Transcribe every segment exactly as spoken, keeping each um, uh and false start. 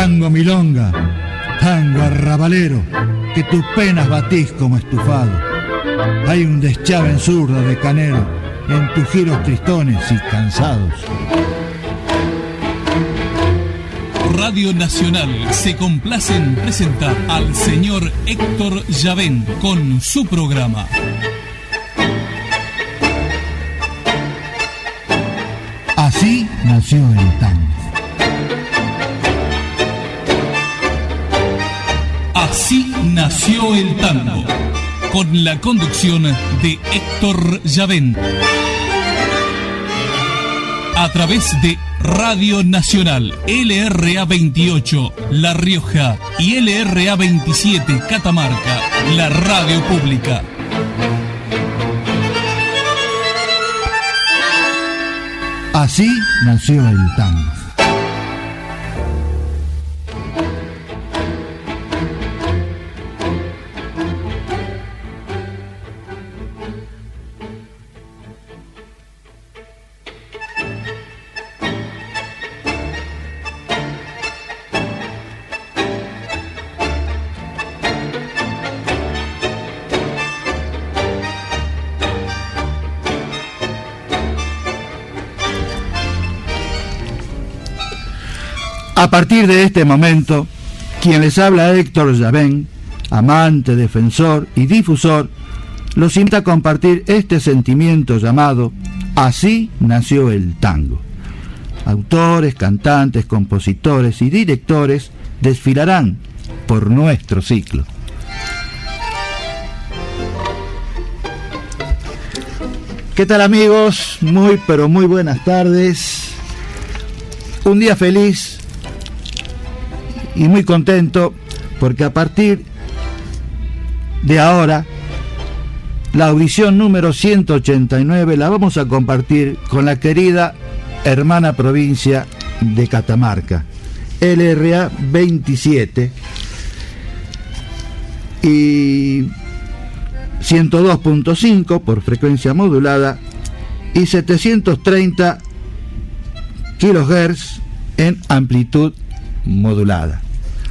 Tango milonga, tango arrabalero, que tus penas batís como estufado. Hay un deschave en zurda de canero, en tus giros tristones y cansados. Radio Nacional se complace en presentar al señor Héctor Llavén con su programa Así nació el tango. Así nació el tango, con la conducción de Héctor Llavén, a través de Radio Nacional, L R A veintiocho, La Rioja, y L R A veintisiete, Catamarca, la radio pública. Así nació el tango. A partir de este momento, quien les habla, Héctor Llavén, amante, defensor y difusor, los invita a compartir este sentimiento llamado Así nació el tango. Autores, cantantes, compositores y directores desfilarán por nuestro ciclo. ¿Qué tal, amigos? Muy pero muy buenas tardes. Un día feliz y muy contento porque a partir de ahora la audición número ciento ochenta y nueve la vamos a compartir con la querida hermana provincia de Catamarca, L R A veintisiete y ciento dos punto cinco por frecuencia modulada y setecientos treinta kilohertz en amplitud modulada.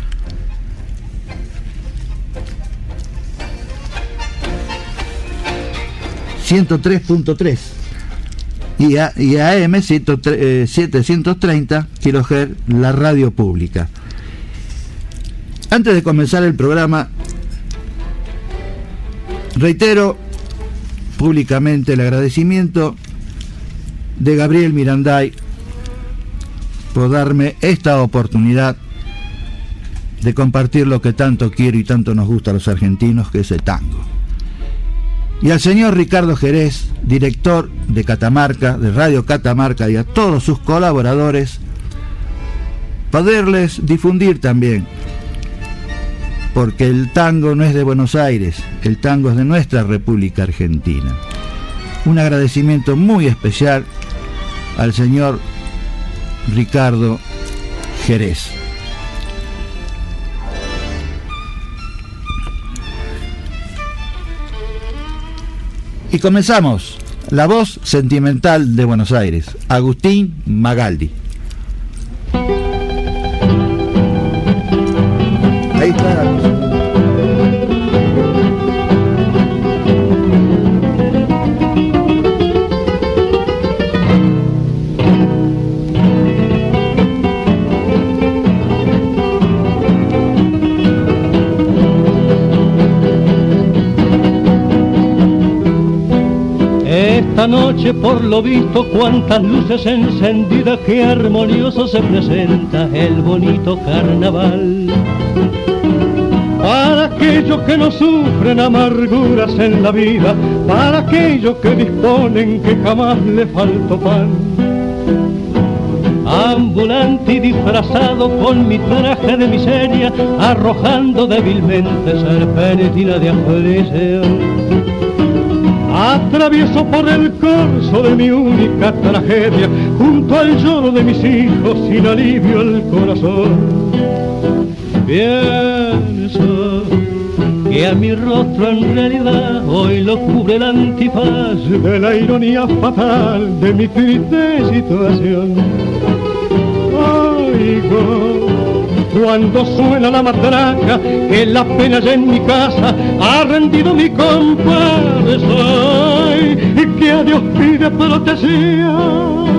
ciento tres punto tres y, a, y A M setecientos treinta kilohertz la radio pública. Antes de comenzar el programa, reitero públicamente el agradecimiento de Gabriel Miranday por darme esta oportunidad de compartir lo que tanto quiero y tanto nos gusta a los argentinos, que es el tango. Y al señor Ricardo Jerez, director de Catamarca, de Radio Catamarca, y a todos sus colaboradores, poderles difundir también, porque el tango no es de Buenos Aires, el tango es de nuestra República Argentina. Un agradecimiento muy especial al señor Ricardo Jerez. Y comenzamos. La voz sentimental de Buenos Aires, Agustín Magaldi. Ahí está. Esta noche, por lo visto, cuántas luces encendidas, qué armonioso se presenta el bonito carnaval. Para aquellos que no sufren amarguras en la vida, para aquellos que disponen que jamás le faltó pan. Ambulante y disfrazado con mi traje de miseria, arrojando débilmente serpentina de aflicción. Atravieso por el corso de mi única tragedia, junto al lloro de mis hijos, sin alivio el corazón. Pienso que a mi rostro en realidad hoy lo cubre el antifaz de la ironía fatal de mi triste situación. Oigo cuando suena la matraca, que la pena ya en mi casa ha rendido mi compadre. Soy que a Dios pide protección.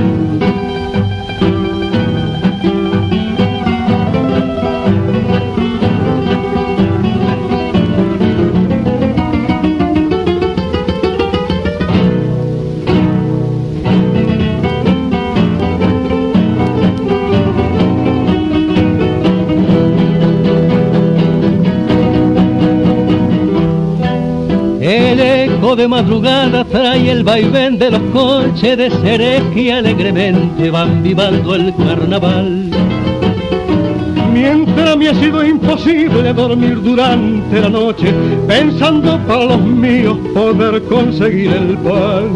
De madrugada trae el vaivén de los coches de seres que alegremente van vivando el carnaval. Mientras me ha sido imposible dormir durante la noche, pensando para los míos poder conseguir el pan.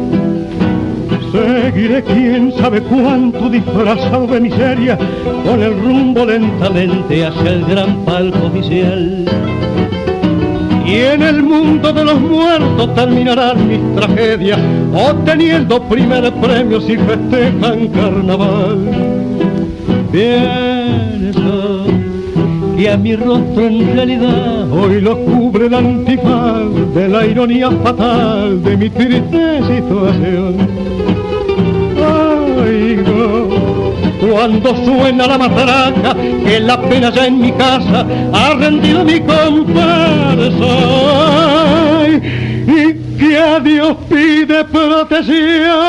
Seguiré quién sabe cuánto disfrazado de miseria, con el rumbo lentamente hacia el gran palco oficial. Y en el mundo de los muertos terminarán mis tragedias, obteniendo primer premio si festejan carnaval. Pienso que a mi rostro en realidad hoy lo cubre el antifaz de la ironía fatal de mi triste situación. Oigo cuando suena la matraca, que la pena ya en mi casa ha rendido mi compadre. Soy y que a Dios pide protección.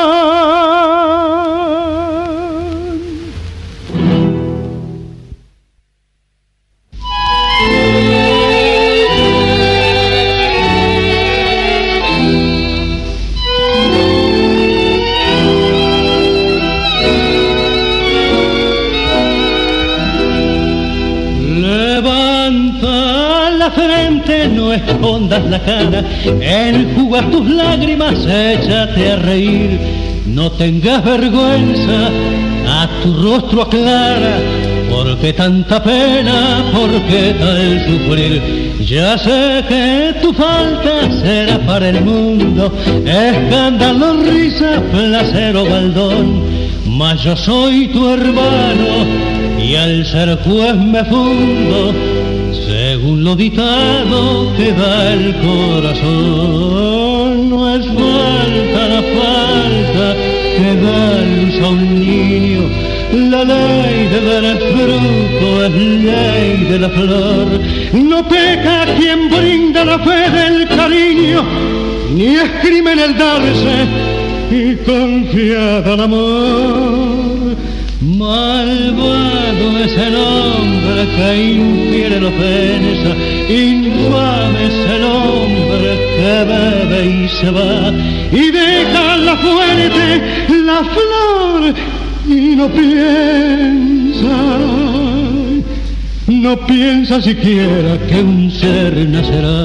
No escondas la cara, enjuga tus lágrimas, échate a reír. No tengas vergüenza, a tu rostro aclara, porque tanta pena, porque tal sufrir. Ya sé que tu falta será para el mundo escándalo, risa, placer o baldón, mas yo soy tu hermano y al ser juez me fundo según lo dictado que da el corazón. No es falta la falta que da luz a un niño, la ley de dar el fruto es ley de la flor. No peca quien brinda la fe del cariño, ni es crimen el darse y confiada al amor. Malvado es el hombre que infiere lo pensa, infame es el hombre que bebe y se va y deja la fuerte la flor y no piensa, no piensa siquiera que un ser nacerá.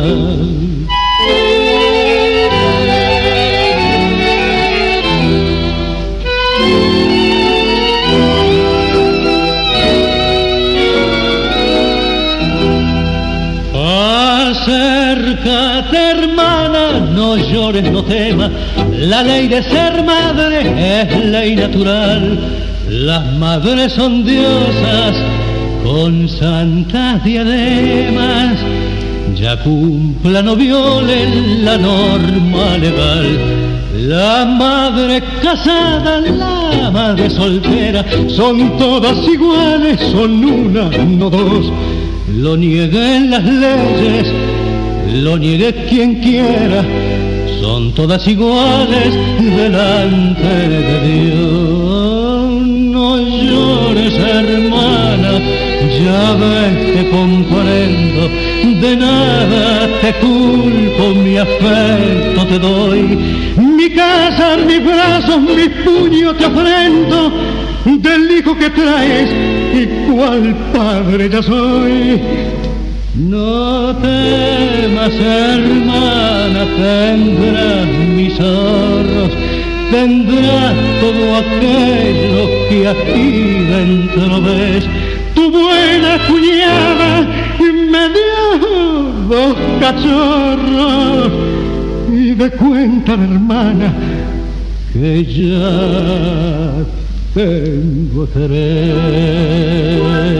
Acércate, hermana, no llores, no temas, la ley de ser madre es ley natural. Las madres son diosas con santas diademas, ya cumplan o violen la norma legal. La madre casada, la madre soltera, son todas iguales, son una, no dos. Lo nieguen las leyes, lo niegue quien quiera, son todas iguales delante de Dios. No llores, hermana, ya ves que comprendo, de nada te culpo, mi afecto te doy. Mi casa, mis brazos, mis puños te ofrendo, del hijo que traes y cuál padre ya soy. No temas, hermana, tendrás mis ahorros, tendrás todo aquello que aquí dentro ves. Tu buena cuñada me dio dos cachorros y de cuenta de hermana que ya tengo querer.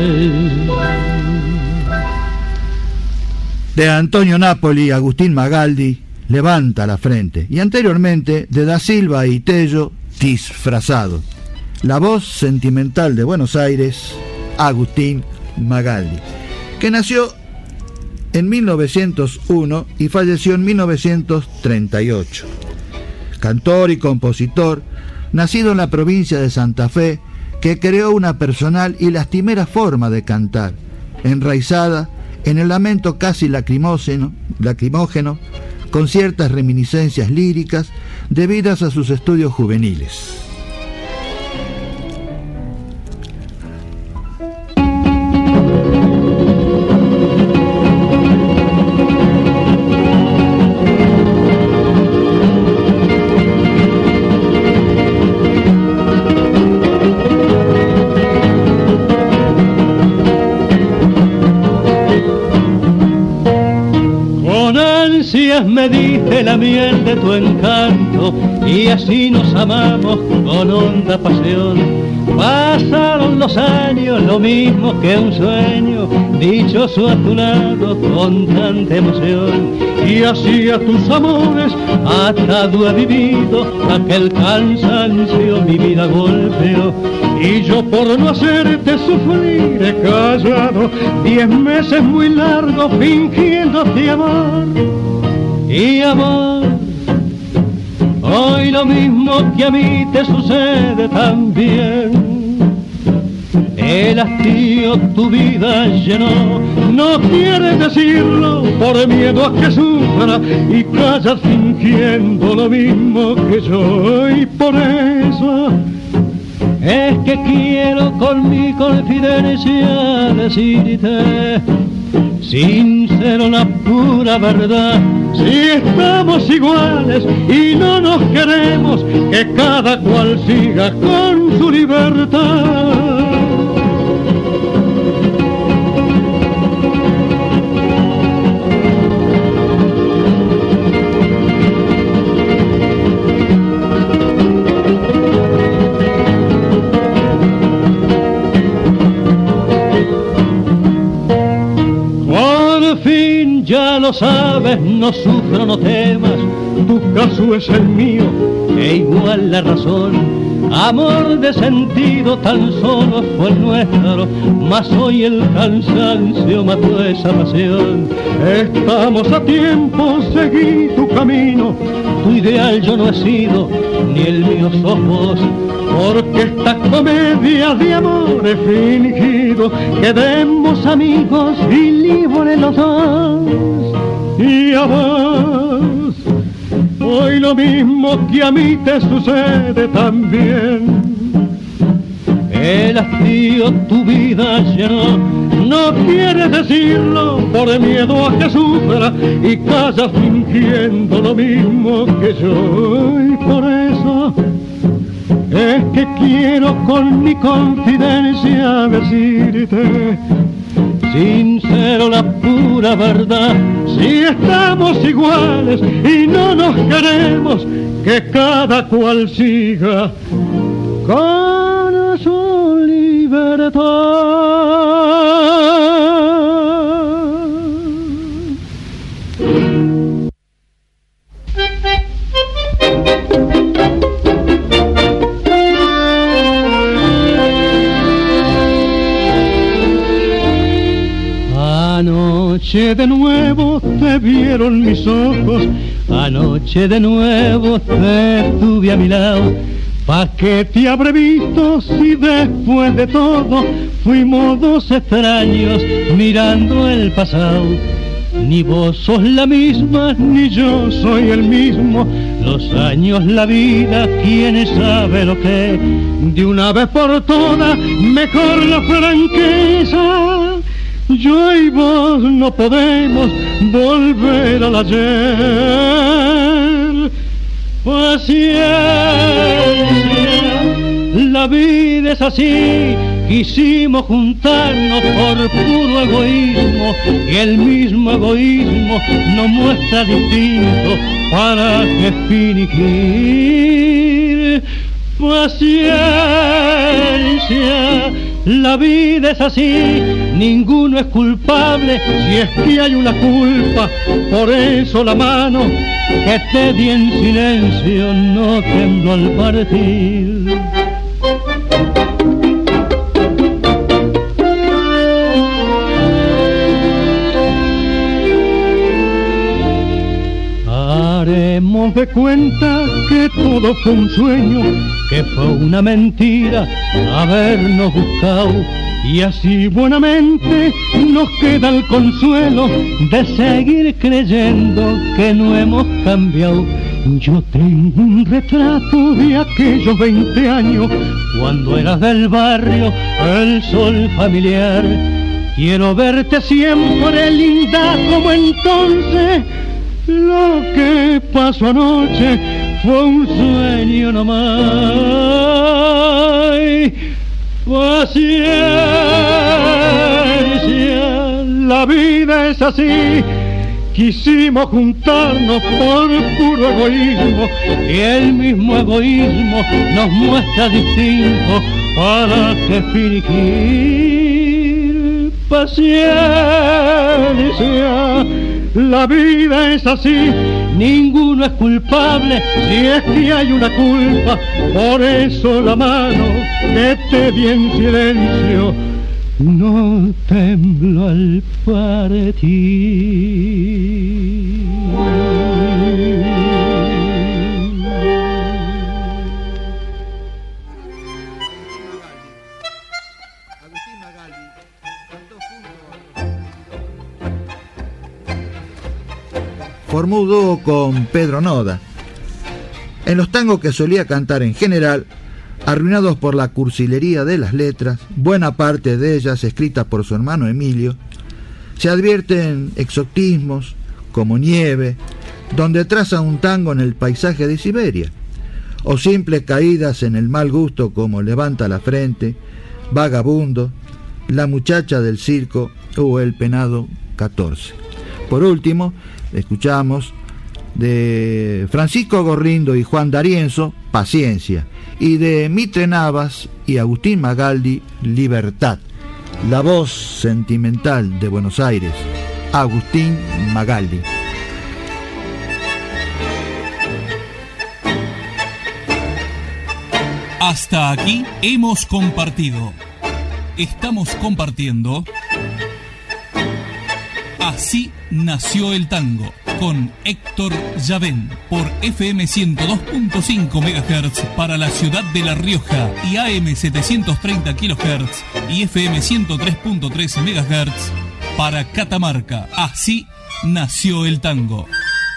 De Antonio Napoli, Agustín Magaldi, Levanta la frente. Y anteriormente, de Da Silva y Tello, Disfrazado. La voz sentimental de Buenos Aires, Agustín Magaldi, que nació en mil novecientos uno y falleció en mil novecientos treinta y ocho. Cantor y compositor, nacido en la provincia de Santa Fe, que creó una personal y lastimera forma de cantar, enraizada en el lamento casi lacrimógeno, lacrimógeno, con ciertas reminiscencias líricas debidas a sus estudios juveniles. Me diste la miel de tu encanto y así nos amamos con honda pasión. Pasaron los años, lo mismo que un sueño, dichoso a tu lado con tanta emoción. Y así a tus amores atado he vivido, aquel cansancio mi vida golpeó. Y yo por no hacerte sufrir he callado diez meses muy largos fingiéndote amor. Y amor, hoy lo mismo que a mí te sucede también. El hastío tu vida llenó, no quieres decirlo por miedo a que sufra y callas fingiendo lo mismo que yo. Y por eso es que quiero con mi confidencia decirte sincero la pura verdad. Si estamos iguales y no nos queremos, que cada cual siga con su libertad. Ya lo sabes, no sufro, no temas, tu caso es el mío, e igual la razón. Amor de sentido tan solo fue el nuestro, mas hoy el cansancio mató esa pasión. Estamos a tiempo, seguí tu camino, tu ideal yo no he sido, ni el mío sos vos. Porque esta comedia de amor he fingido, quedemos amigos y libres los dos. Y a vos, hoy lo mismo que a mí te sucede también. El hastío tu vida llenó, no quieres decirlo por miedo a que sufra y callas fingiendo lo mismo que yo. Y por eso es que quiero con mi confidencia decirte sincero la pura verdad. Si estamos iguales y no nos queremos, que cada cual siga con su libertad. Anoche de nuevo te vieron mis ojos, anoche de nuevo te tuve a mi lado. ¿Pa' qué te habré visto si después de todo fuimos dos extraños mirando el pasado? Ni vos sos la misma, ni yo soy el mismo. Los años, la vida, ¿quién sabe lo que? De una vez por todas, mejor la franqueza. Yo y vos no podemos volver al ayer. Paciencia, la vida es así. Quisimos juntarnos por puro egoísmo y el mismo egoísmo nos muestra distinto. ¿Para qué fingir? Paciencia, la vida es así, ninguno es culpable, si es que hay una culpa, por eso la mano que te di en silencio no tembló al partir. Haremos de cuenta que todo fue un sueño, que fue una mentira habernos buscado, y así buenamente nos queda el consuelo de seguir creyendo que no hemos cambiado. Yo tengo un retrato de aquellos veinte años, cuando eras del barrio el sol familiar. Quiero verte siempre linda como entonces. Lo que pasó anoche fue un sueño nomás. Paciencia, la vida es así. Quisimos juntarnos por puro egoísmo, y el mismo egoísmo nos muestra distinto. ¿Para qué fingir? Paciencia, la vida es así, ninguno es culpable, si es que hay una culpa, por eso la mano que te di en silencio no tembló al partir. Formó un dúo con Pedro Noda. En los tangos que solía cantar en general, arruinados por la cursilería de las letras, buena parte de ellas escritas por su hermano Emilio, se advierten exotismos como Nieve, donde traza un tango en el paisaje de Siberia, o simples caídas en el mal gusto como Levanta la frente, Vagabundo, La muchacha del circo o El penado catorce. Por último, escuchamos de Francisco Gorrindo y Juan D'Arienzo, Paciencia, y de Mitre Navas y Agustín Magaldi, Libertad. La voz sentimental de Buenos Aires, Agustín Magaldi. Hasta aquí hemos compartido. Estamos compartiendo Así nació el tango, con Héctor Llavén, por F M ciento dos punto cinco megahertz para la ciudad de La Rioja y A M setecientos treinta kilohertz y F M ciento tres punto tres megahertz para Catamarca. Así nació el tango.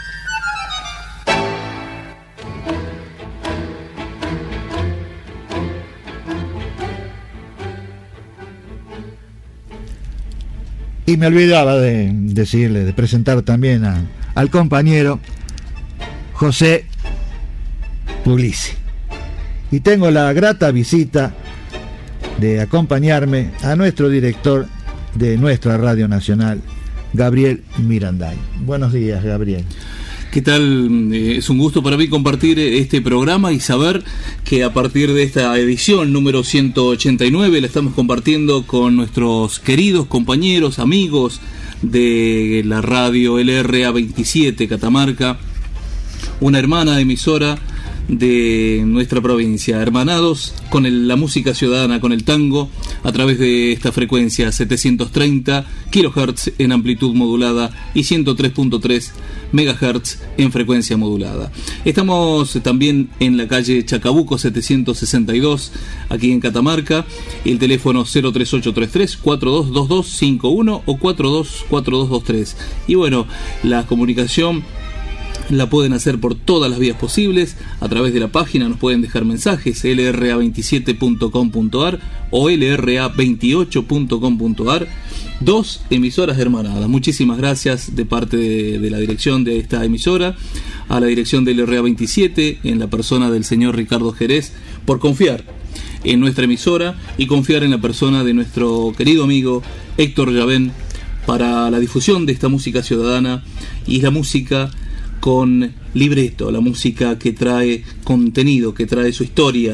Y me olvidaba de decirle, de presentar también a, al compañero José Puglisi. Y tengo la grata visita de acompañarme a nuestro director de nuestra Radio Nacional, Gabriel Miranday. Buenos días, Gabriel. ¿Qué tal? Eh, es un gusto para mí compartir este programa y saber que a partir de esta edición número ciento ochenta y nueve la estamos compartiendo con nuestros queridos compañeros, amigos de la radio L R A veintisiete Catamarca, una hermana emisora de nuestra provincia, hermanados con el, la música ciudadana, con el tango, a través de esta frecuencia setecientos treinta kilohertz en amplitud modulada y ciento tres punto tres megahertz en frecuencia modulada. Estamos también en la calle Chacabuco setecientos sesenta y dos, aquí en Catamarca, y el teléfono cero tres ocho tres tres, cuatro dos dos dos cinco uno o cuatro dos cuatro dos dos tres. Y bueno, la comunicación la pueden hacer por todas las vías posibles, a través de la página nos pueden dejar mensajes, L R A veintisiete punto com punto a r o L R A veintiocho punto com punto a r, dos emisoras hermanadas. Muchísimas gracias de parte de, de la dirección de esta emisora, a la dirección de L R A veintisiete, en la persona del señor Ricardo Jerez, por confiar en nuestra emisora y confiar en la persona de nuestro querido amigo Héctor Llavén para la difusión de esta música ciudadana y la música con libreto, la música que trae contenido, que trae su historia,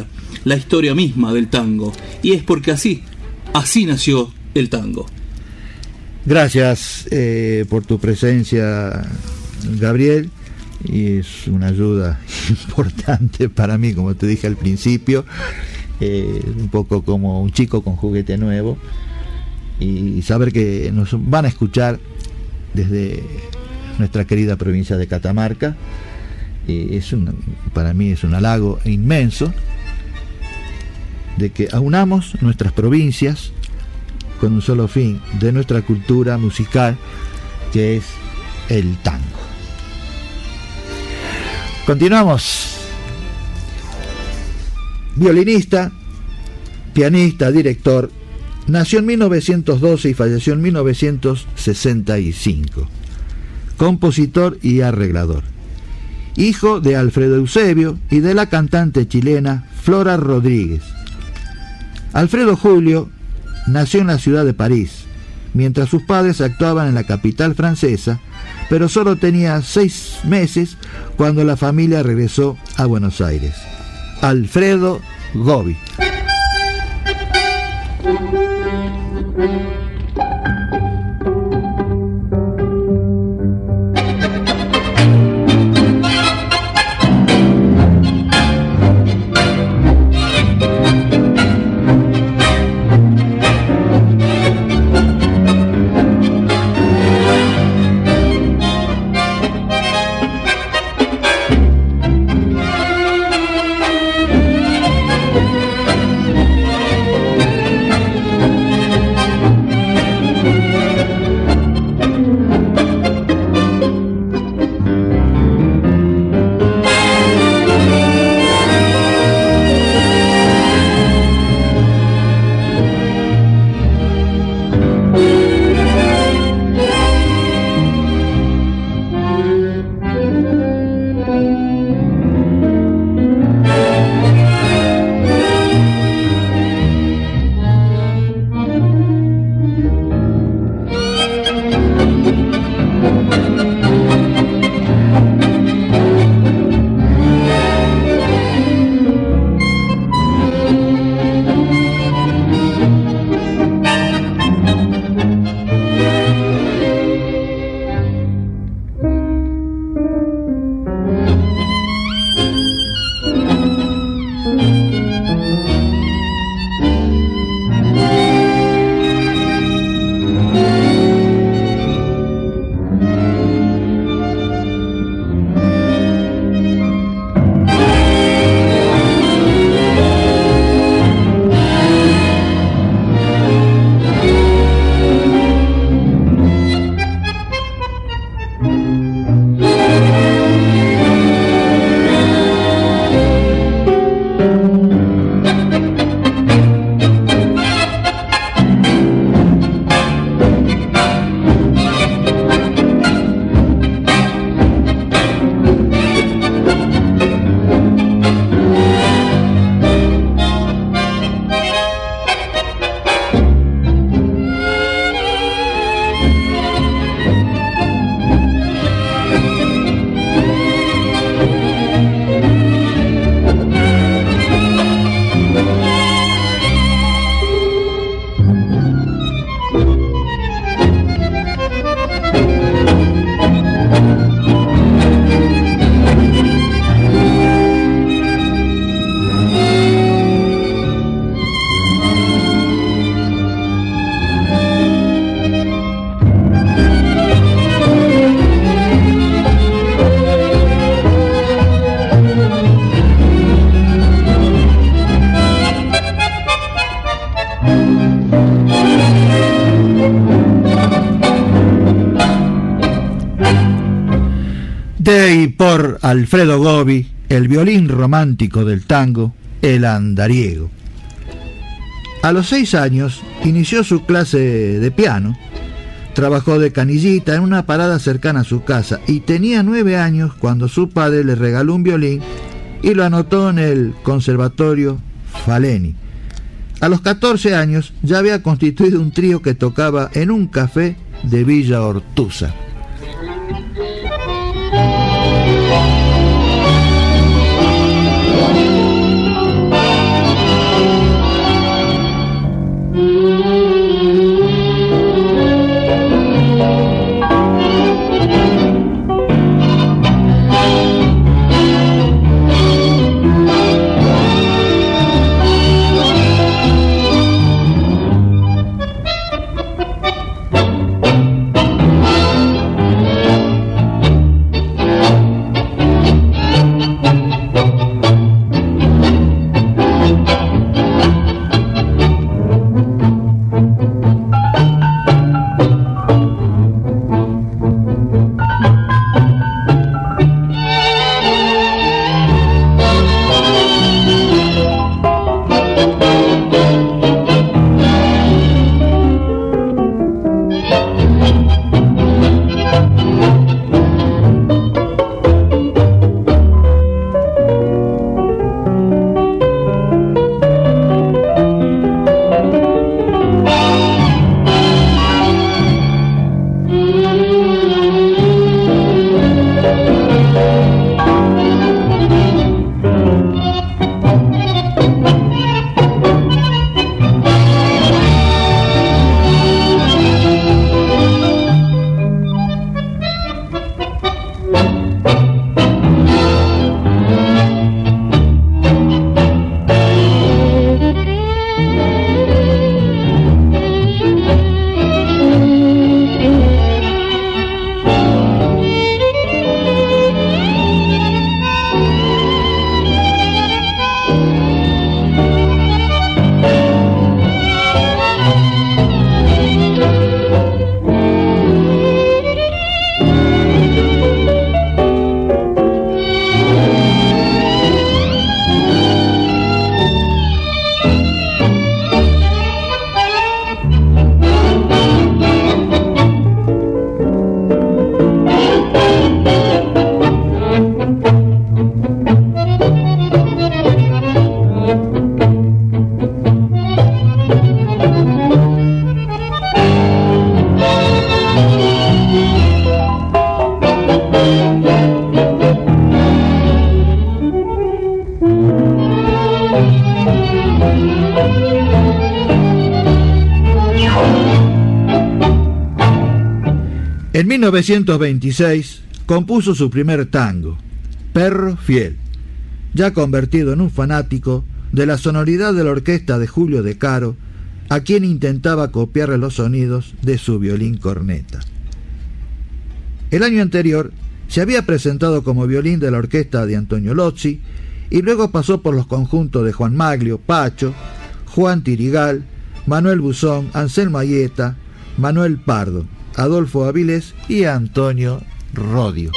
la historia misma del tango. Y es porque así, así nació el tango. Gracias eh, por tu presencia, Gabriel, y es una ayuda importante para mí, como te dije al principio, eh, un poco como un chico con juguete nuevo, y saber que nos van a escuchar desde nuestra querida provincia de Catamarca. Eh, es un, para mí es un halago inmenso de que aunamos nuestras provincias con un solo fin, de nuestra cultura musical, que es el tango. Continuamos. Violinista, pianista, director, nació en mil novecientos doce y falleció en mil novecientos sesenta y cinco. Compositor y arreglador. Hijo de Alfredo Eusebio y de la cantante chilena Flora Rodríguez. Alfredo Julio nació en la ciudad de París, mientras sus padres actuaban en la capital francesa, pero solo tenía seis meses cuando la familia regresó a Buenos Aires. Alfredo Gobbi. De y por Alfredo Gobbi, el violín romántico del tango, el andariego. A los seis años inició su clase de piano, trabajó de canillita en una parada cercana a su casa y tenía nueve años cuando su padre le regaló un violín y lo anotó en el Conservatorio Faleni. A los catorce años ya había constituido un trío que tocaba en un café de Villa Ortuza. En mil novecientos veintiséis compuso su primer tango, Perro Fiel, ya convertido en un fanático de la sonoridad de la orquesta de Julio De Caro, a quien intentaba copiarle los sonidos de su violín corneta. El año anterior se había presentado como violín de la orquesta de Antonio Lozzi y luego pasó por los conjuntos de Juan Maglio, Pacho, Juan Tirigal, Manuel Buzón, Anselmo Ayeta, Manuel Pardo, Adolfo Avilés y Antonio Rodio.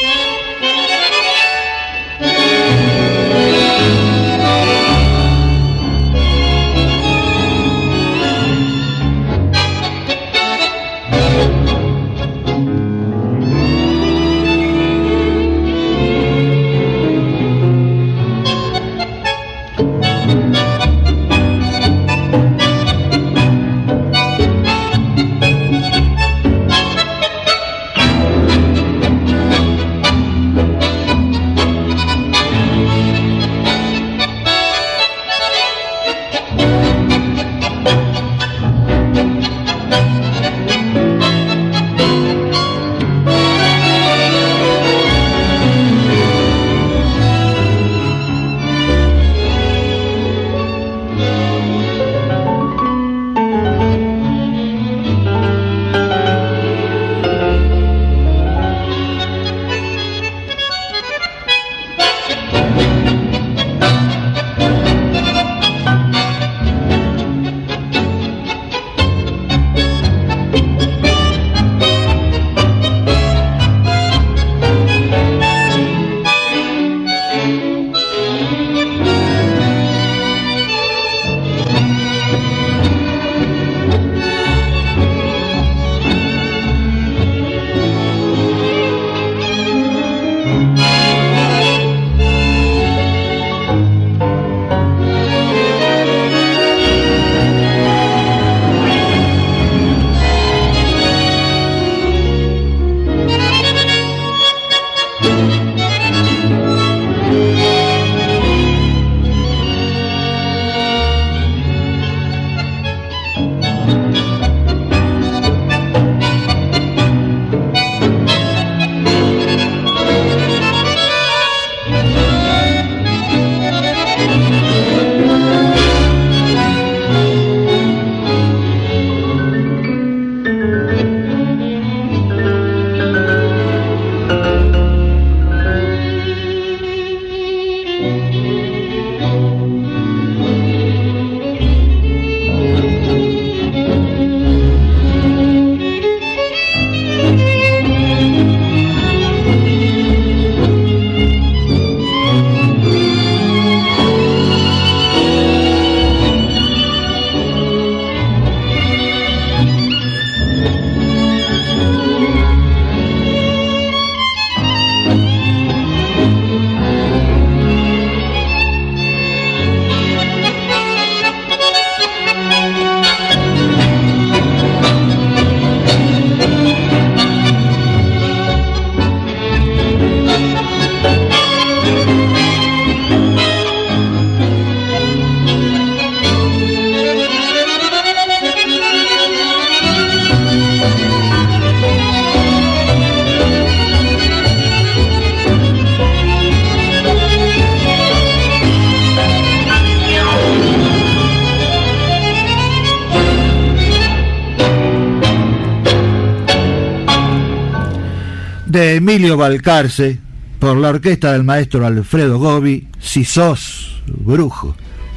De Emilio Balcarce, por la orquesta del maestro Alfredo Gobi, Si sos brujo.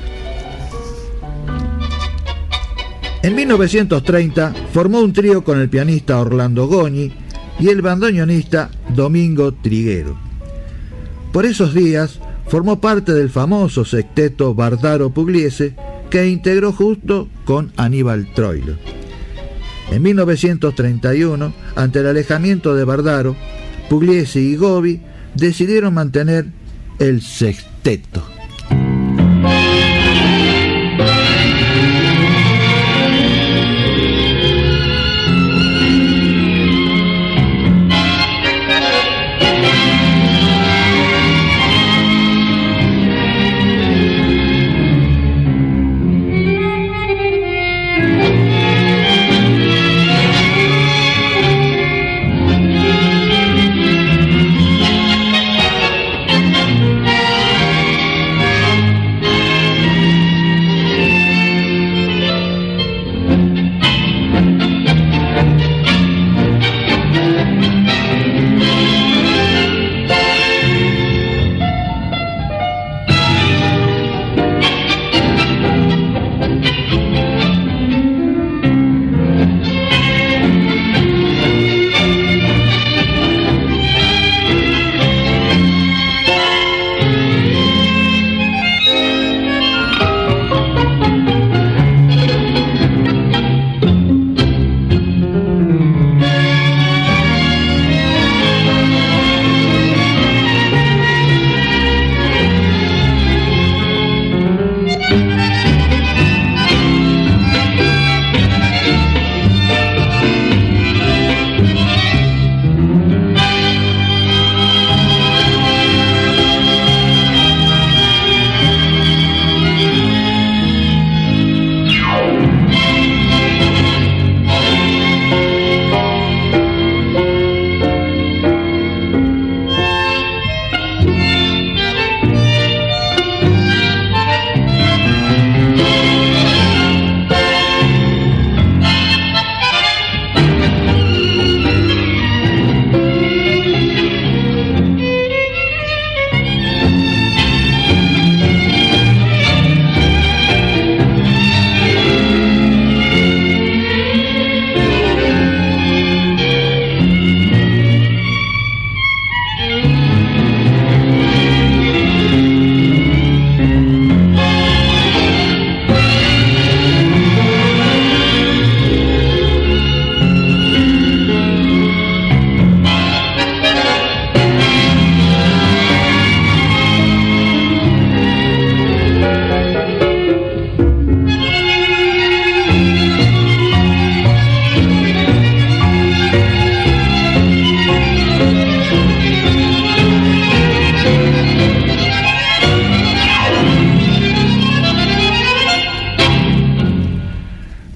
En mil novecientos treinta formó un trío con el pianista Orlando Goñi y el bandoneonista Domingo Triguero. Por esos días formó parte del famoso sexteto Bardaro Pugliese, que integró justo con Aníbal Troilo. En mil novecientos treinta y uno, ante el alejamiento de Bardaro, Pugliese y Gobi decidieron mantener el sexteto.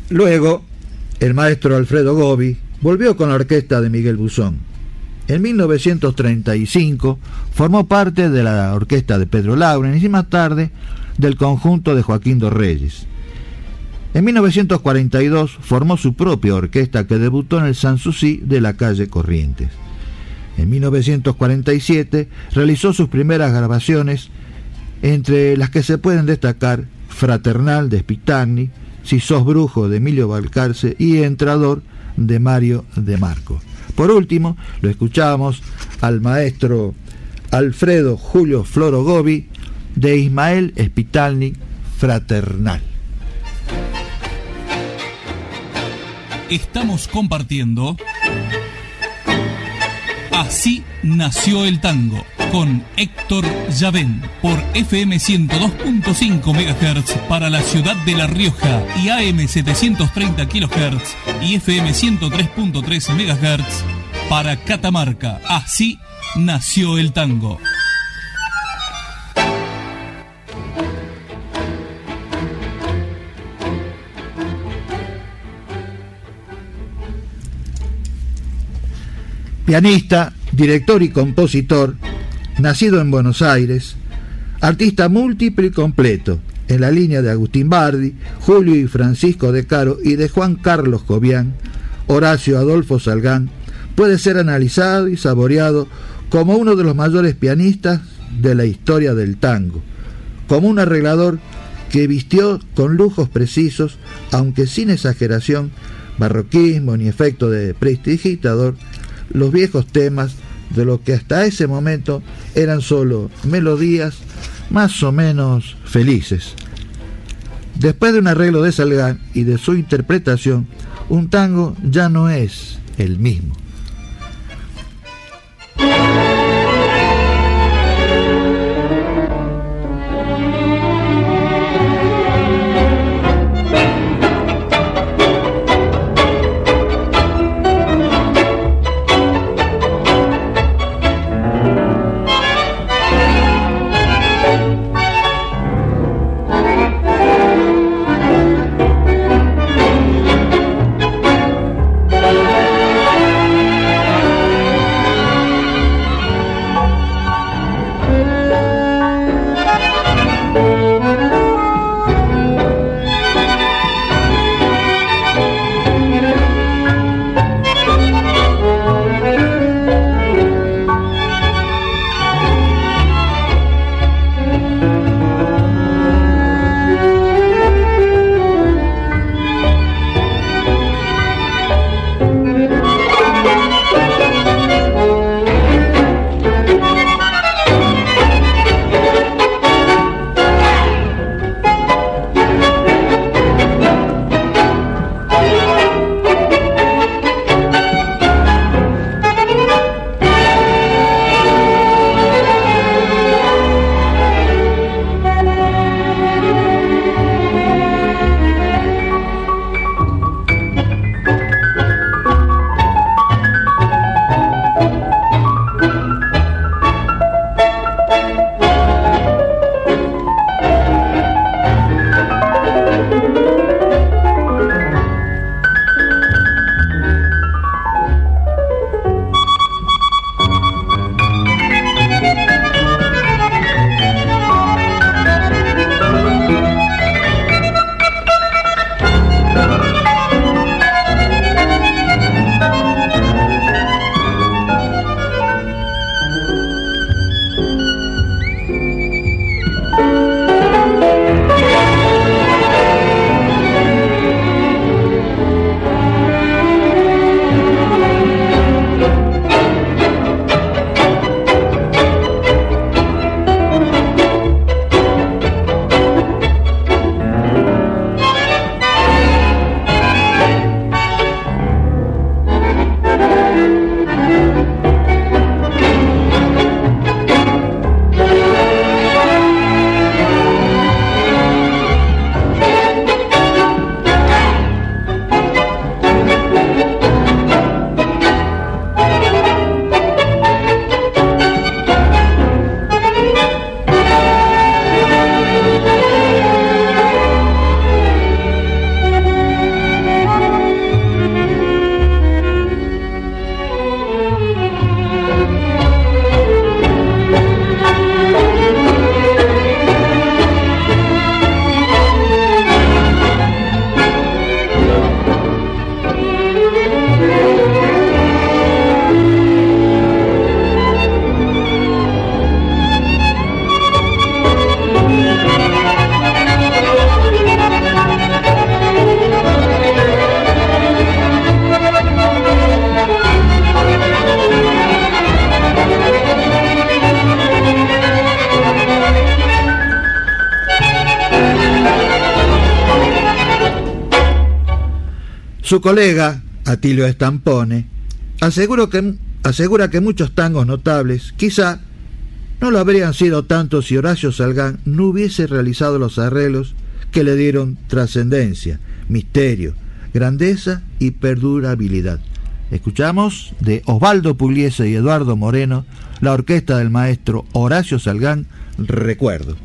Luego, el maestro Alfredo Gobi volvió con la orquesta de Miguel Buzón. En mil novecientos treinta y cinco formó parte de la orquesta de Pedro Laurens y más tarde del conjunto de Joaquín dos Reyes. En mil novecientos cuarenta y dos formó su propia orquesta que debutó en el Sanssouci de la calle Corrientes. En mil novecientos cuarenta y siete realizó sus primeras grabaciones, entre las que se pueden destacar Fraternal de Spitagni, Si sos brujo de Emilio Balcarce y Entrador de Mario De Marco. Por último, lo escuchamos al maestro Alfredo Julio Floro Gobi de Ismael Spitagni, Fraternal. Estamos compartiendo Así nació el tango con Héctor Llavén por F M ciento dos punto cinco megahertz para la ciudad de La Rioja y A M setecientos treinta kilohertz y F M ciento tres punto tres megahertz para Catamarca. Así nació el tango. Pianista, director y compositor, nacido en Buenos Aires, artista múltiple y completo, en la línea de Agustín Bardi, Julio y Francisco de Caro y de Juan Carlos Cobian, Horacio Adolfo Salgán, puede ser analizado y saboreado como uno de los mayores pianistas de la historia del tango, como un arreglador que vistió con lujos precisos, aunque sin exageración, barroquismo ni efecto de prestidigitador, los viejos temas de lo que hasta ese momento eran solo melodías más o menos felices. Después de un arreglo de Salgán y de su interpretación, un tango ya no es el mismo. Su colega, Atilio Stampone, aseguró que, asegura que muchos tangos notables quizá no lo habrían sido tanto si Horacio Salgán no hubiese realizado los arreglos que le dieron trascendencia, misterio, grandeza y perdurabilidad. Escuchamos de Osvaldo Pugliese y Eduardo Moreno la orquesta del maestro Horacio Salgán, Recuerdo.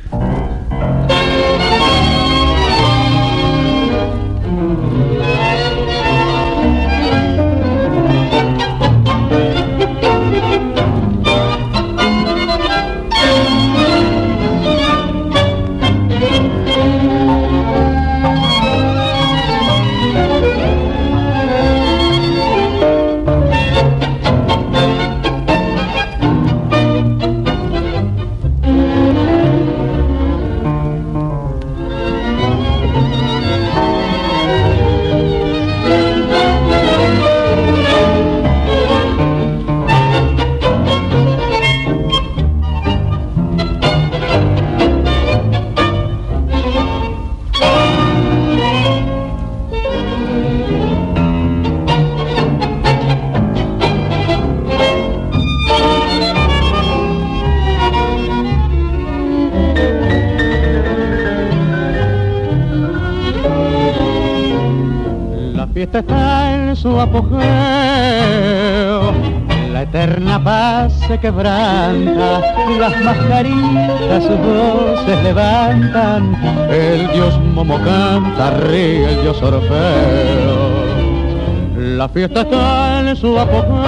Está en su apogeo, la eterna paz se quebranta, las mascaritas sus voces levantan, el dios Momo canta, ríe el dios Orfeo. La fiesta está en su apogeo,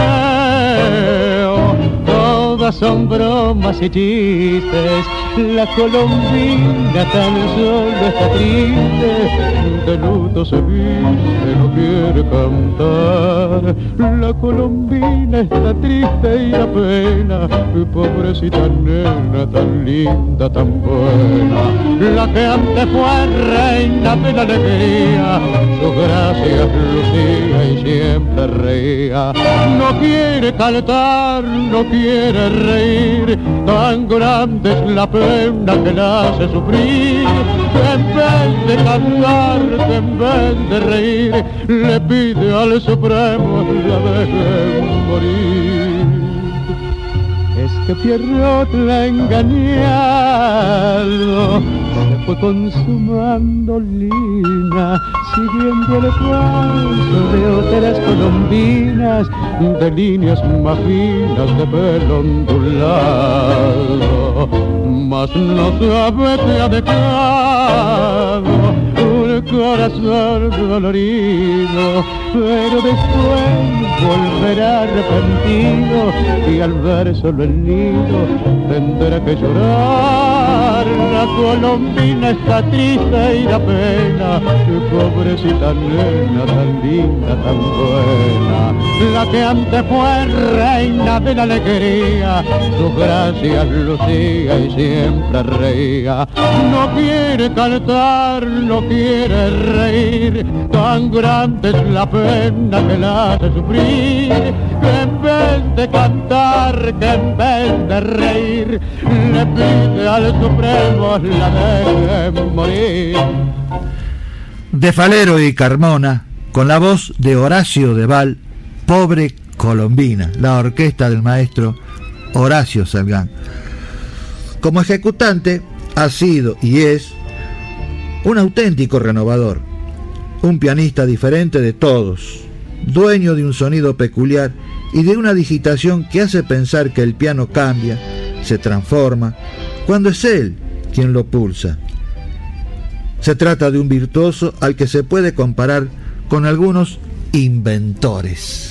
todas son bromas y chistes, la colombina tan solo está triste, de luto se viste, no quiere cantar. La colombina está triste y da pena, pobrecita nena, tan linda, tan buena. La que antes fue reina de la alegría, sus gracias lucía y siempre reía. No quiere cantar, no quiere reír, tan grande es la pena que la hace sufrir, que en vez de cantar, que en vez de reír, le pide al Supremo la dejen morir. Es que Pierrot la ha engañado, se fue con su mandolina, siguiendo el paso de otras colombinas, de líneas más finas de pelo ondulado. Mas no sabe que ha dejado un corazón dolorido, pero después volverá arrepentido y al ver solo el nido tendrá que llorar. La colombina está triste y da pena, pobrecita nena, tan linda, tan buena. La que antes fue reina de la alegría, sus gracias lucía y siempre reía. No quiere cantar, no quiere reír, tan grande es la pena que la hace sufrir, que en vez de cantar, que en vez de reír, le pide al Supremo la dejen morir. De Falero y Carmona, con la voz de Horacio Deval, Pobre Colombina, la orquesta del maestro Horacio Salgán. Como ejecutante ha sido y es un auténtico renovador, un pianista diferente de todos, dueño de un sonido peculiar y de una digitación que hace pensar que el piano cambia, se transforma, cuando es él quien lo pulsa. Se trata de un virtuoso al que se puede comparar con algunos inventores.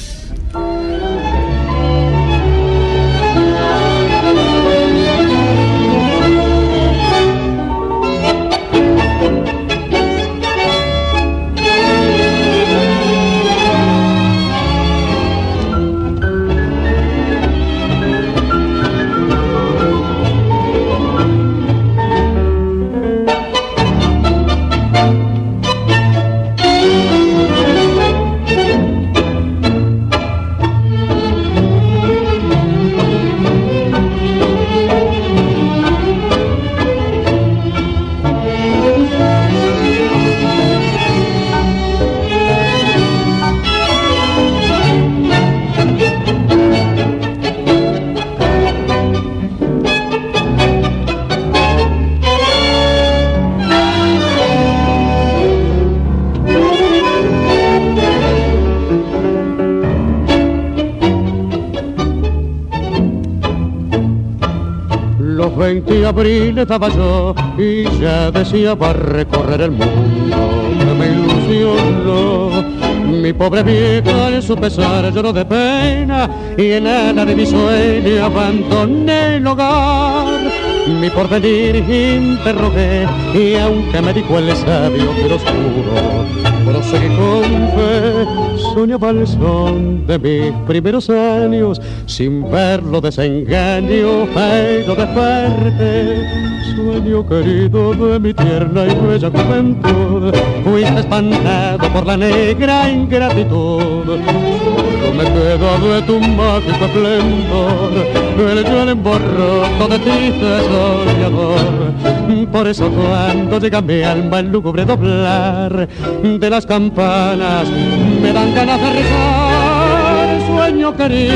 veinte abril estaba yo y ya decía va a recorrer el mundo, que me ilusionó. Mi pobre vieja en su pesar lloró de pena y en ala de mi sueño abandoné el hogar. Mi porvenir interrogué y aunque me dijo el sabio pero oscuro, proseguí con fe. Soñaba el son de mis primeros años sin verlo desengaño, pero desperté. Sueño querido de mi tierna y bella juventud, fuiste espantado por la negra ingratitud. Yo me quedo de tu mágico esplendor, el yo le emborroto de ti soñador. Por eso cuando llega mi alma el lúgubre doblar de las campanas, me dan ganas de rezar. Sueño querido,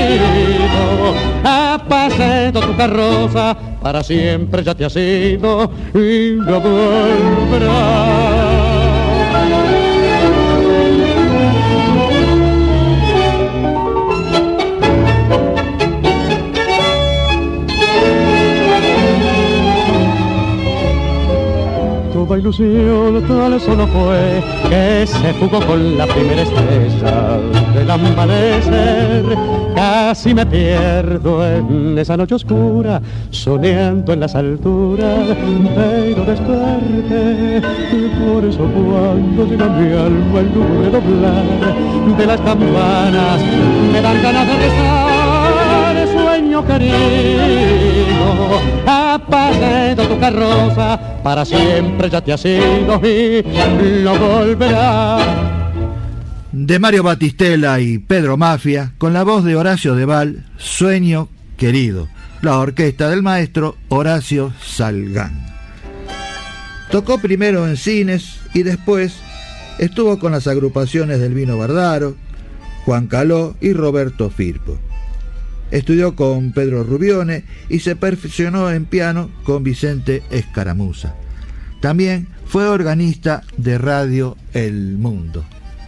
ha pasado tu carroza, para siempre ya te has ido y no volverás. Toda ilusión tal solo fue que se fugó con la primera estrella del amanecer. Casi me pierdo en esa noche oscura, soñando en las alturas, pero desperté. Por eso cuando llega mi alma el lúgubre doblar de las campanas, me dan ganas de rezar. Sueño querido, ha pasado tu carroza, para siempre ya te has ido y no volverá. De Mario Batistella y Pedro Mafia, con la voz de Horacio Deval, Sueño querido, la orquesta del maestro Horacio Salgán. Tocó primero en cines y después estuvo con las agrupaciones del Vino Bardaro, Juan Caló y Roberto Firpo. Estudió con Pedro Rubione y se perfeccionó en piano con Vicente Escaramuza. También fue organista de Radio El Mundo.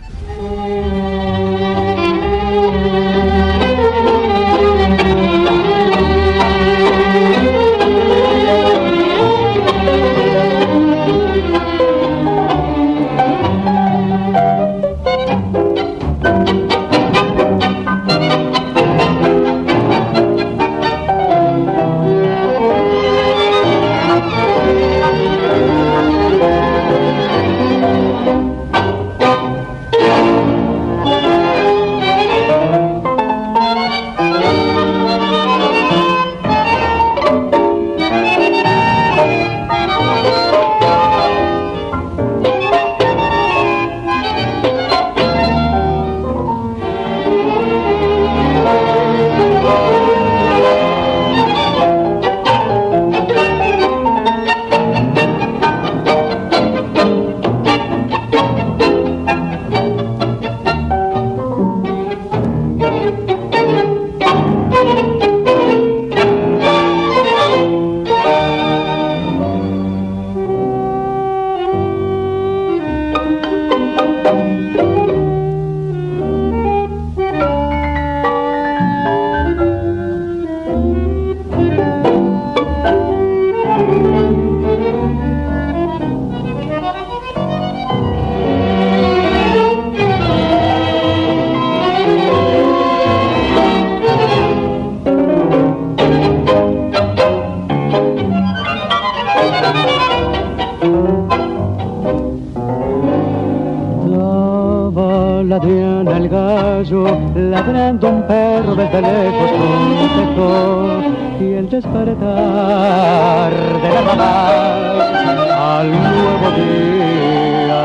Ladrando un perro desde lejos contestó, y el despertar de la mamá al nuevo día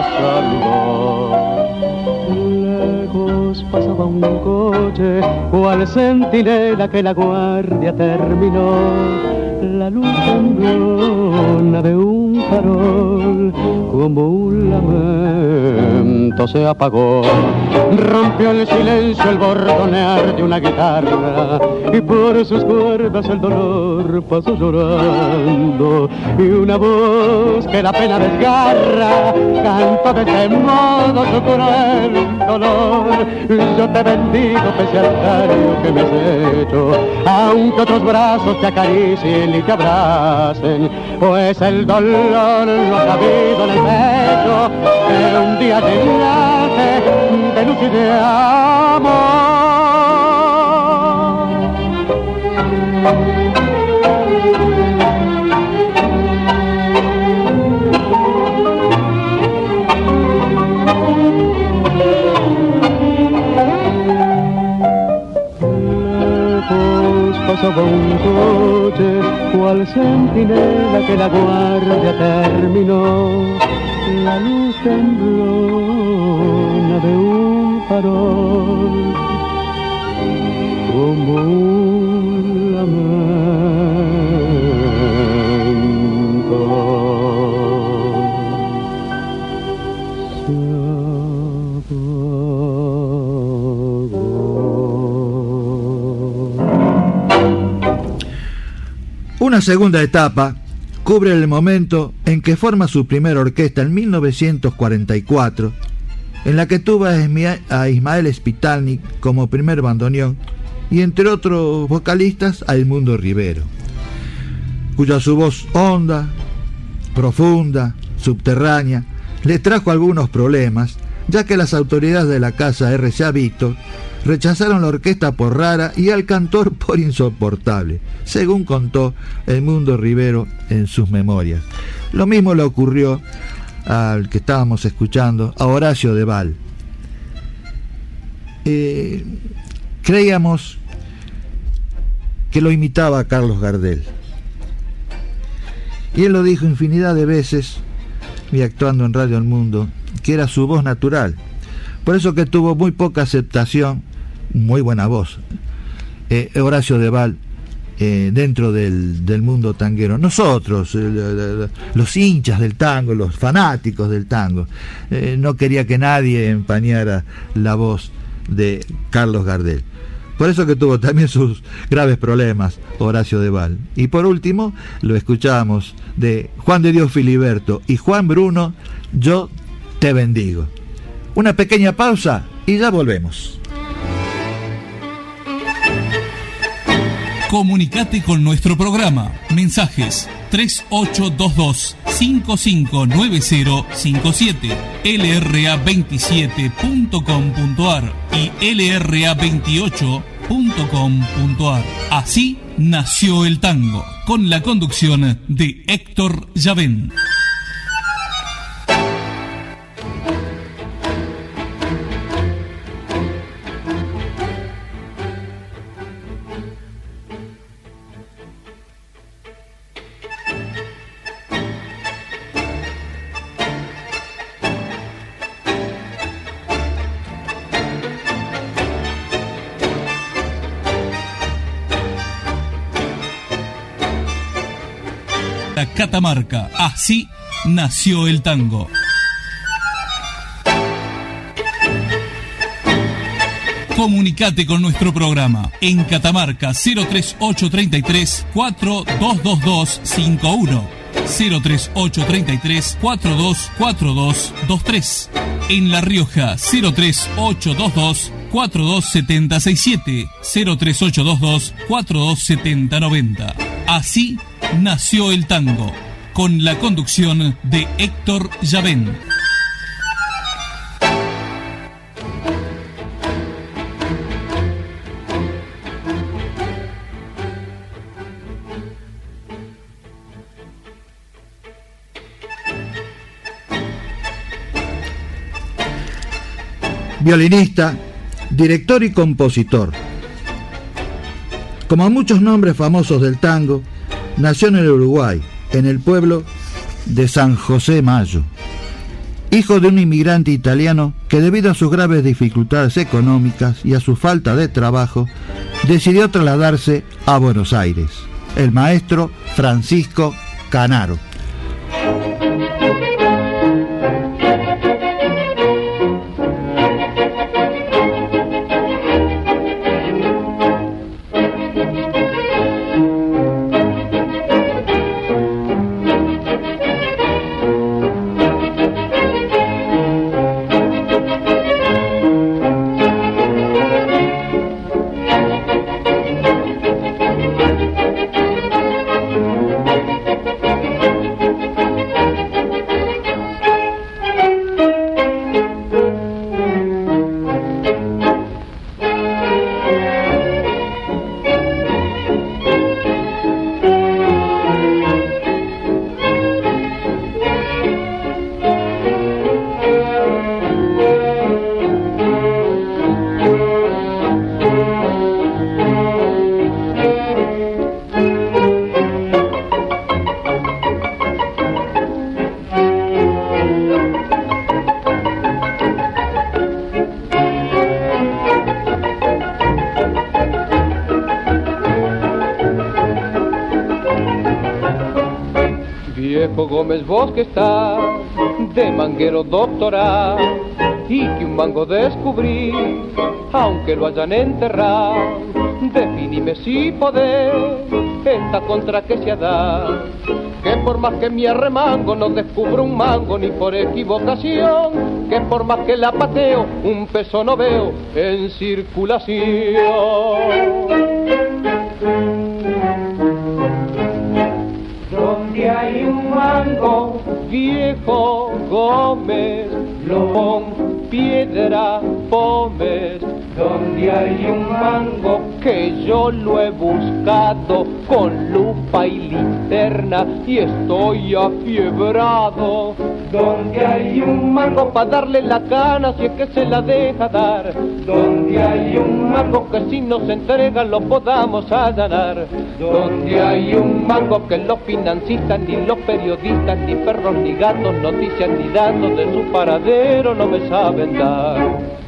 saludó. Lejos pasaba un coche, cual centinela que la guardia terminó. La luz temblona de un farol, como un lamento se apagó. Rompió el silencio el bordonear de una guitarra, y por sus cuerdas el dolor pasó llorando, y una voz que la pena desgarra cantó de este modo su cruel dolor. Yo te bendigo pese al daño que me has hecho, aunque otros brazos te acaricien y te abracen, pues el dolor lo ha sabido en el pecho, que un día llenaste de luz y de amor. Pasaba un coche, cual centinela que la guardia terminó. La luz temblona de un farol, como un lamento. Se Una segunda etapa cubre el momento en que forma su primera orquesta en mil novecientos cuarenta y cuatro, en la que tuvo a Ismael Spitalnik como primer bandoneón y entre otros vocalistas a Edmundo Rivero, cuya su voz honda, profunda, subterránea, le trajo algunos problemas, ya que las autoridades de la casa R C A Víctor rechazaron la orquesta por rara y al cantor por insoportable, según contó Edmundo Rivero en sus memorias. Lo mismo le ocurrió al que estábamos escuchando, a Horacio Deval. Eh, creíamos que lo imitaba a Carlos Gardel, y él lo dijo infinidad de veces, y actuando en Radio El Mundo, que era su voz natural. Por eso que tuvo muy poca aceptación, muy buena voz, eh, Horacio Deval, eh, dentro del, del mundo tanguero. Nosotros, eh, los hinchas del tango, los fanáticos del tango, eh, no quería que nadie empañara la voz de Carlos Gardel. Por eso que tuvo también sus graves problemas Horacio Deval. Y por último, lo escuchamos de Juan de Dios Filiberto y Juan Bruno, Yo te bendigo. Una pequeña pausa y ya volvemos. Comunicate con nuestro programa. Mensajes tres ocho dos dos, cinco cinco nueve cero cinco siete, L R A veintisiete punto com punto ar y L R A veintiocho punto com punto ar. Así nació el tango, con la conducción de Héctor Llavén. Catamarca, así nació el tango. Comunicate con nuestro programa en Catamarca cero tres ocho tres tres, cuatro dos dos dos cinco uno, cero tres ocho tres tres, cuatro dos cuatro dos dos tres, en La Rioja cero tres ocho dos dos, cuatro dos siete seis siete, cero tres ocho dos dos, cuatro dos siete nueve cero. Así nació el tango, con la conducción de Héctor Llavén. Violinista, director y compositor. Como muchos nombres famosos del tango, nació en el Uruguay, en el pueblo de San José Mayo, hijo de un inmigrante italiano que, debido a sus graves dificultades económicas y a su falta de trabajo, decidió trasladarse a Buenos Aires. El maestro Francisco Canaro. viejo Gómez, vos que estás de manguero doctorado y que un mango descubrí, aunque lo hayan enterrado, definime si podés esta contra que se ha dado, que por más que me arremango no descubro un mango ni por equivocación, que por más que la pateo un peso no veo en circulación. Donde hay un mango, viejo Gómez, lomón, piedra, pomes. Donde hay un mango que yo lo he buscado con lupa y linterna y estoy afiebrado. Donde hay un mango para darle la cana si es que se la deja dar. Donde hay un mango que si nos entrega lo podamos allanar. Donde hay un mango que los financistas ni los periodistas ni perros ni gatos noticias ni datos de su paradero no me saben dar.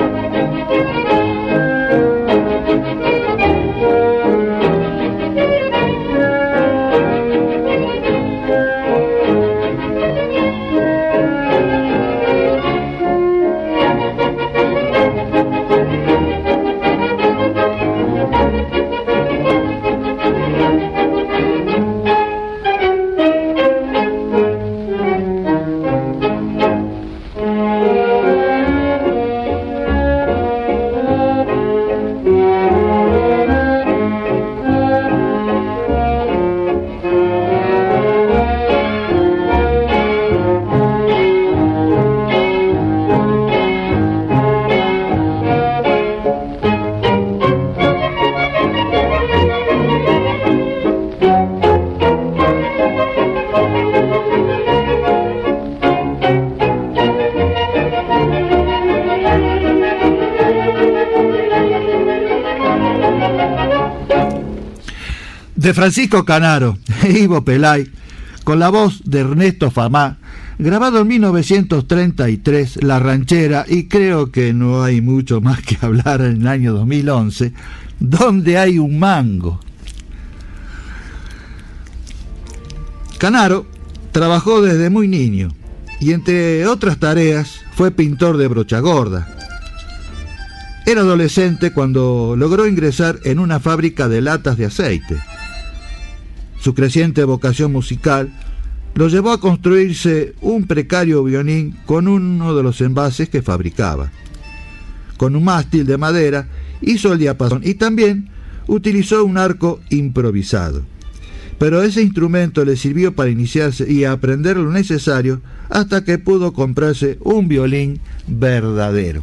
De Francisco Canaro e Ivo Pelay, con la voz de Ernesto Famá, grabado en mil novecientos treinta y tres, La Ranchera, y creo que no hay mucho más que hablar en el año dos mil once, Donde hay un mango. Canaro trabajó desde muy niño y entre otras tareas fue pintor de brocha gorda. Era adolescente cuando logró ingresar en una fábrica de latas de aceite. Su creciente vocación musical lo llevó a construirse un precario violín con uno de los envases que fabricaba. Con un mástil de madera hizo el diapasón y también utilizó un arco improvisado. Pero ese instrumento le sirvió para iniciarse y aprender lo necesario hasta que pudo comprarse un violín verdadero.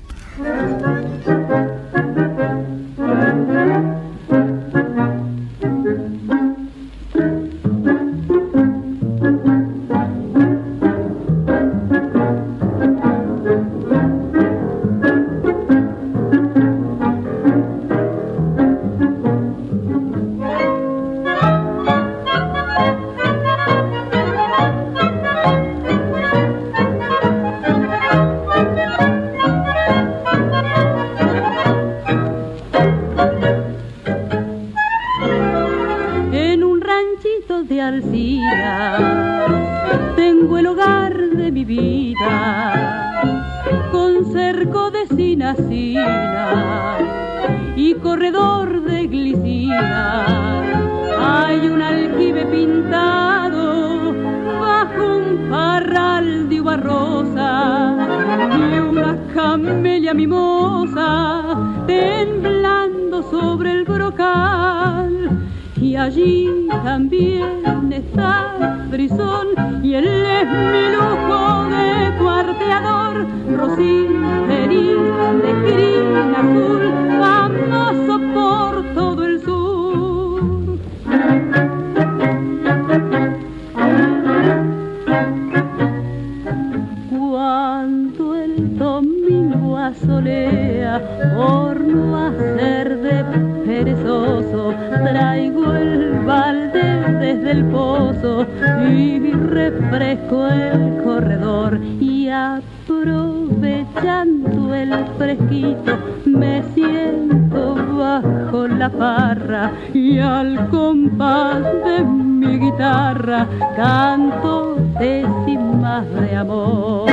Refresco el corredor y aprovechando todo el fresquito, me siento bajo la parra y al compás de mi guitarra canto décimas de amor.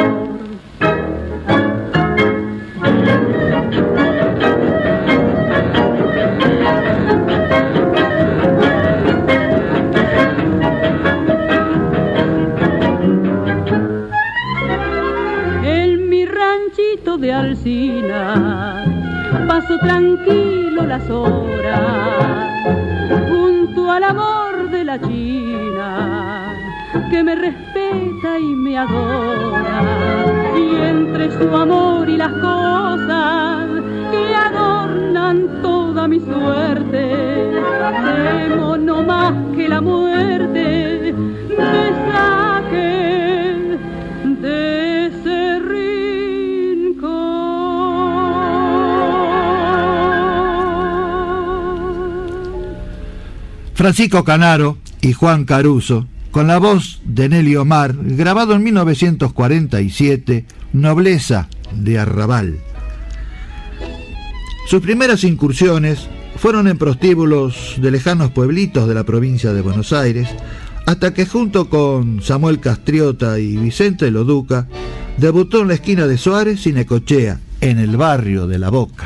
De Alsina paso tranquilo las horas junto al amor de la China que me respeta y me adora, y entre su amor y las cosas que adornan toda mi suerte temo no más que la muerte me saque de ese río. Francisco Canaro y Juan Caruso, con la voz de Nelly Omar, grabado en mil novecientos cuarenta y siete, Nobleza de Arrabal. Sus primeras incursiones fueron en prostíbulos de lejanos pueblitos de la provincia de Buenos Aires, hasta que junto con Samuel Castriota y Vicente Loduca, debutó en la esquina de Suárez y Necochea, en el barrio de La Boca.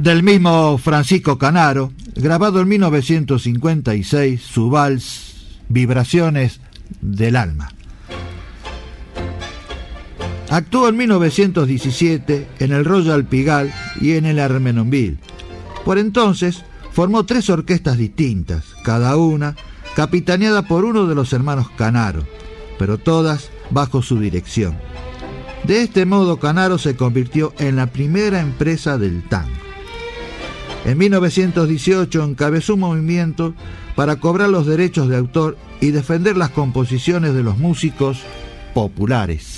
del mismo Francisco Canaro, grabado en mil novecientos cincuenta y seis, su vals Vibraciones del Alma. Actuó en mil novecientos diecisiete en el Royal Pigalle y en el Armenonville. Por entonces formó tres orquestas distintas, cada una capitaneada por uno de los hermanos Canaro, pero todas bajo su dirección. De este modo, Canaro se convirtió en la primera empresa del tango. En mil novecientos dieciocho encabezó un movimiento para cobrar los derechos de autor y defender las composiciones de los músicos populares.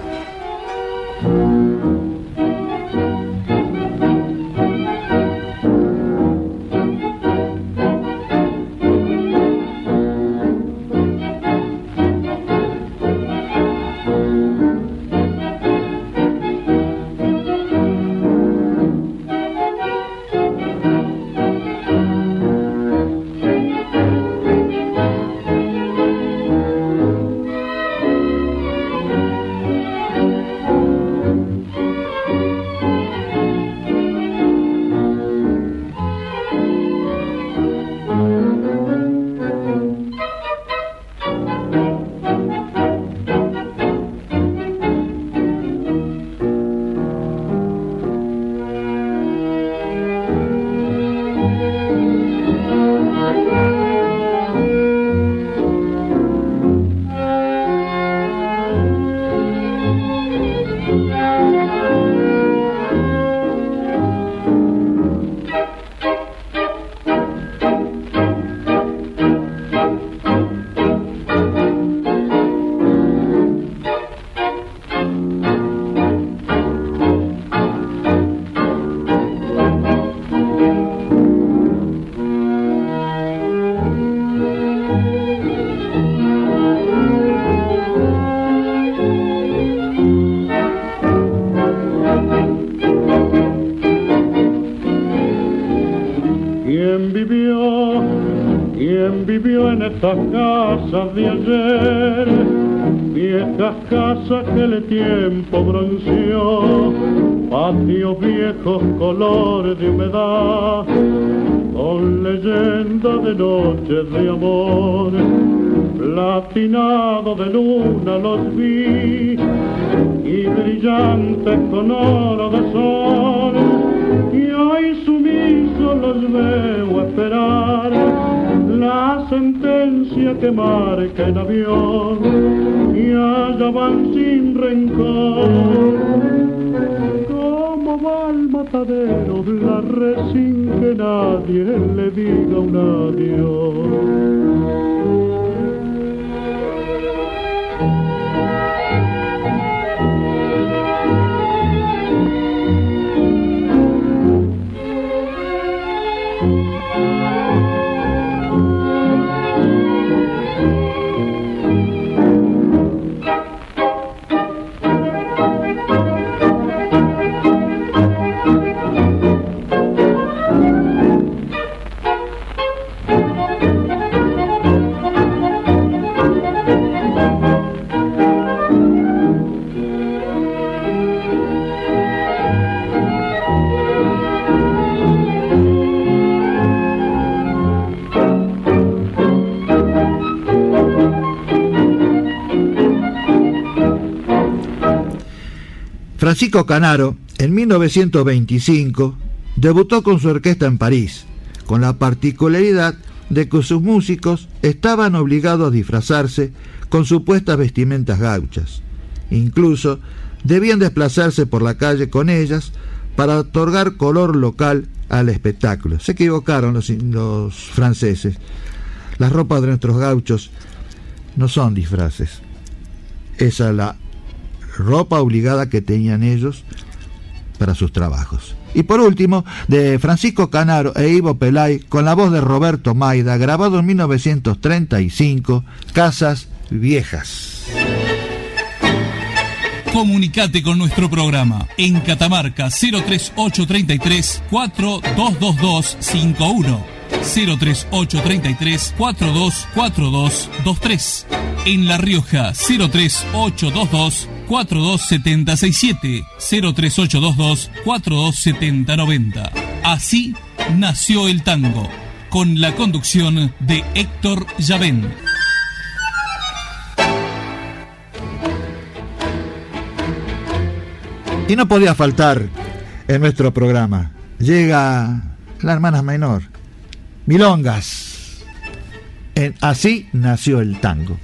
Estas casas de ayer, viejas casas que el tiempo bronceó, patios viejos colores de humedad, con leyenda de noches de amor, platinado de luna los vi, y brillantes con oro de sol, y hoy sumiso los veo esperar la sentencia que marca en avión, y allá van sin rencor. Como va al matadero la red sin que nadie le diga un adiós. Francisco Canaro, en mil novecientos veinticinco, debutó con su orquesta en París, con la particularidad de que sus músicos estaban obligados a disfrazarse con supuestas vestimentas gauchas. Incluso debían desplazarse por la calle con ellas para otorgar color local al espectáculo. Se equivocaron los, los franceses. Las ropas de nuestros gauchos no son disfraces. Esa es la ropa obligada que tenían ellos para sus trabajos. Y por último, de Francisco Canaro e Ivo Pelay, con la voz de Roberto Maida, grabado en mil novecientos treinta y cinco, Casas Viejas. Comunicate con nuestro programa en Catamarca cero tres ocho tres tres, cuatro dos dos dos cinco uno, cero tres ocho tres tres, cuatro dos cuatro dos dos tres, en La Rioja cero tres ocho dos dos, cuatro dos siete seis siete, cero tres ocho dos dos, cuatro dos siete cero nueve cero. Así nació el tango, con la conducción de Héctor Llavén. Y no podía faltar en nuestro programa. Llega la hermana menor, Milongas, en Así nació el tango.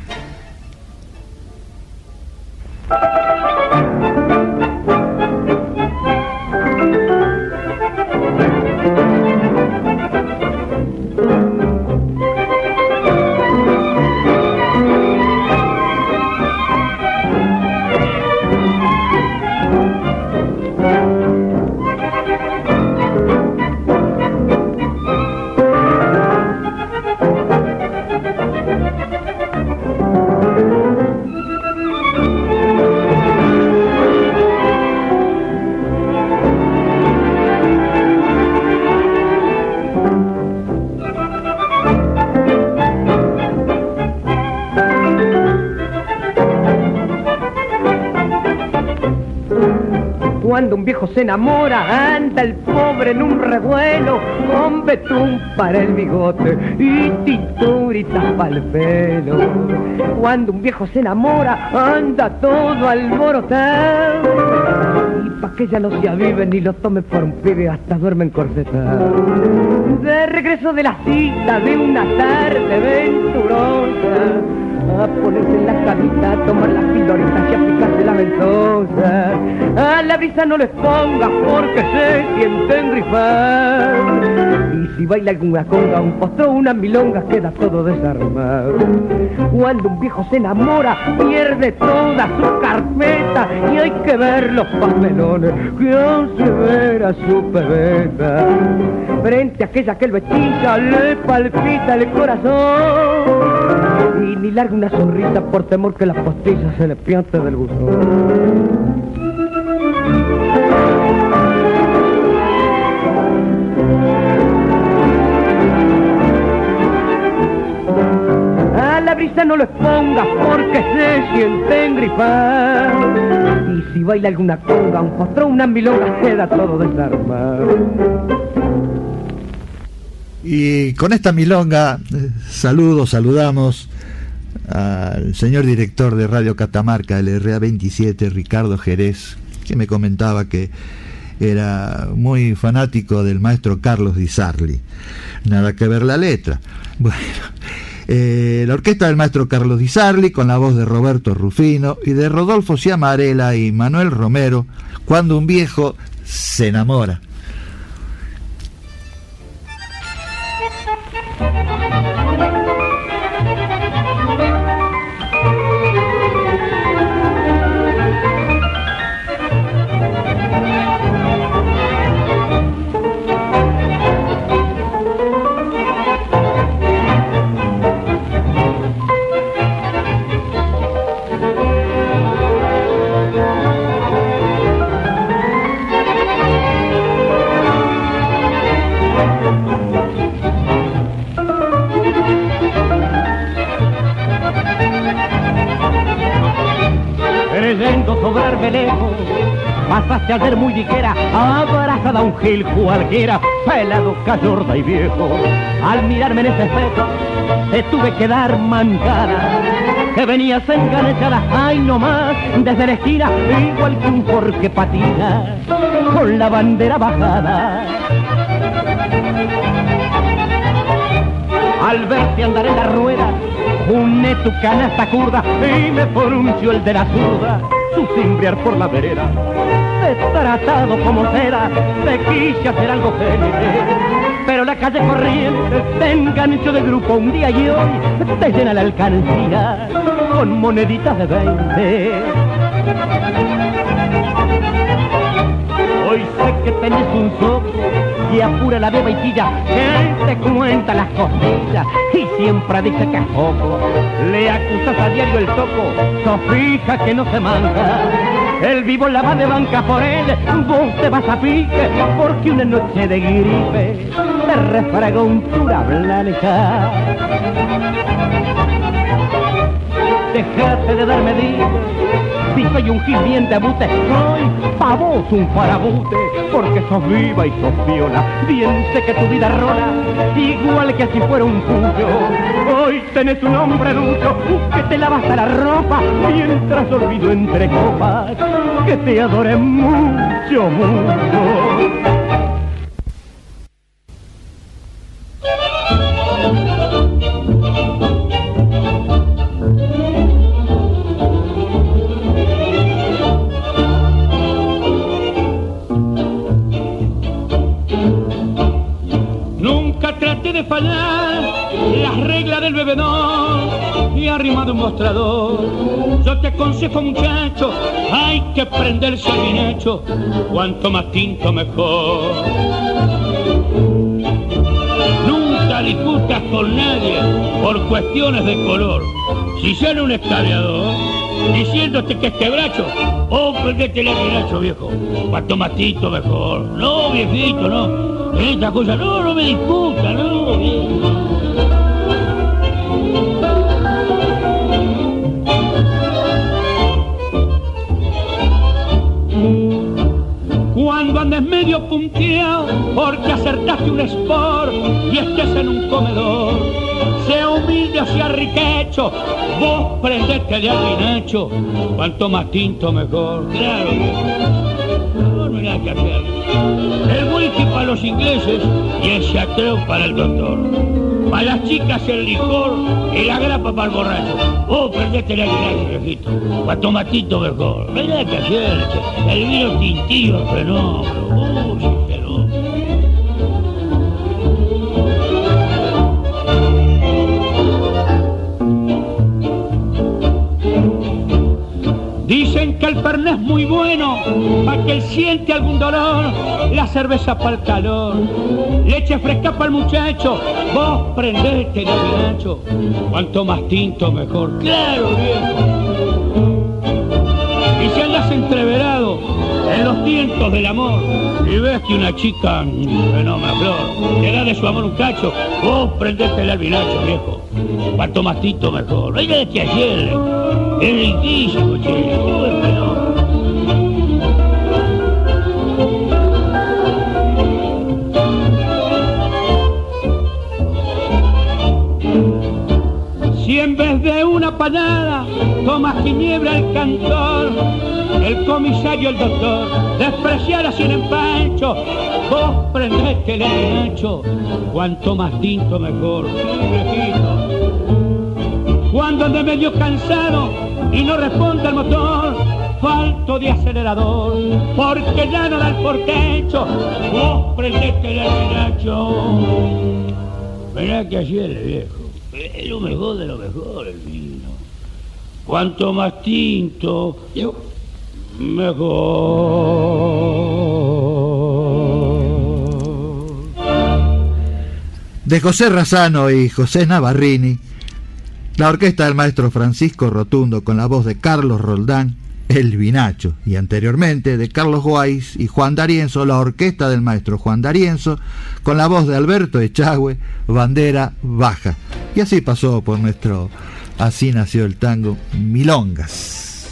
Cuando un viejo se enamora, anda el pobre en un revuelo, con betún para el bigote y tinturitas para el pelo. Cuando un viejo se enamora, anda todo alborotado, y pa' que ya no se avive ni lo tome por un pibe, hasta duerme encorsetado. De regreso de la cita de una tarde venturosa, a ponerse en la camita, a tomar las pildoritas y a picarse la ventosa. A la brisa no les pongas porque se sienten grifar. Y si baila alguna conga, un postón, una milonga, queda todo desarmado. Cuando un viejo se enamora, pierde toda su carpeta, y hay que ver los papelones que hace ver a su pebeta. Frente a aquella que el vestilla le palpita el corazón, y ni larga una sonrisa por temor que la postilla se le piante del buzón. A la brisa no les pongas porque se sienten grifar. Y si baila alguna conga, un postrón, una milonga, queda todo desarmado. Y con esta milonga, eh, saludo, saludamos al señor director de Radio Catamarca, el R A veintisiete, Ricardo Jerez, que me comentaba que era muy fanático del maestro Carlos Di Sarli. Nada que ver la letra. Bueno, eh, la orquesta del maestro Carlos Di Sarli, con la voz de Roberto Rufino y de Rodolfo Ciamarela y Manuel Romero, Cuando un viejo se enamora. Sobrarme lejos, pasaste a ser muy ligera, abrazada a un gil cualquiera, pelado, callorda y viejo. Al mirarme en ese espejo, te tuve que dar mancada, que venías enganchada, ay no más, desde la esquina, igual que un porque patina, con la bandera bajada. Al verte andar en la rueda, uné tu canasta curda y me pronunció el de la zurda, su cimbrear por la vereda. Te he tratado como seda, te quise hacer algo género, pero la calle corriente te enganchó de grupo un día y hoy te llena la alcancía con moneditas de veinte. Hoy sé que tenés un soco y apura la beba y tilla, que te cuenta las costillas y siempre dice que es poco. Le acusas a diario el toco, sos fija que no se manda, el vivo la va de banca por él, vos te vas a pique, porque una noche de gripe te refregó un cura blanca. Dejate de darme dile, si soy un gil bien de bute, soy pa' vos un farabute, porque sos viva y sos viola, bien sé que tu vida rola, igual que si fuera un puyo. Hoy tenés un hombre ducho, que te lava hasta la ropa, mientras olvido entre copas, que te adore mucho, mucho. De fallar las reglas del bebedor y arrimado un mostrador. Yo te aconsejo, muchacho, hay que prenderse al bien hecho, cuanto más tinto mejor. Nunca discutas con nadie por cuestiones de color. Si sale un escabeador diciéndote que es quebracho, oh, prendete el quebracho, viejo, cuanto más tinto mejor. No, viejito, no. Esta cosa, no, no me disputa, no, viejo. Cuando andes medio punteado porque acertaste un sport y estés en un comedor, sea humilde o sea riquecho, vos prendete de albinacho, cuanto más tinto mejor. Claro, no, no hay nada que hacer. El whisky para los ingleses y el chatreu para el doctor. Para las chicas el licor y la grapa para el borracho. Vos prendete de albinacho, viejito, cuanto más tinto mejor. No hay nada que hacer. El vino tintillo es fenómeno. Uy, sí, fenómeno. Dicen que el perné es muy bueno, pa' que él siente algún dolor, la cerveza para el calor, leche fresca para el muchacho, vos prendete de ancho, cuanto más tinto mejor, claro viejo. Y si andas entreverado en los tientos del amor y ves que una chica, fenómeno flor, le da de su amor un cacho, vos prendete el albinacho viejo, cuanto más tinto mejor. No hay nada que hacerle. Es riquísimo, che, todo es fenómeno. Si en vez de una panada tomas ginebra el cantor, el comisario el doctor, despreciar sin empacho, vos prendete el ancho, cuanto más tinto mejor. Cuando ande medio cansado y no responde el motor, falto de acelerador, porque ya no da el portecho, vos prendete el albinacho. Mirá que así es, viejo, es lo mejor de lo mejor el vino. Cuanto más tinto, mejor. De José Razzano y José Navarrini, la orquesta del maestro Francisco Rotundo con la voz de Carlos Roldán, El Vinacho, y anteriormente de Carlos Guais y Juan D'Arienzo, la orquesta del maestro Juan D'Arienzo con la voz de Alberto Echagüe, Bandera Baja. Y así pasó por nuestro Así Nació el Tango, Milongas.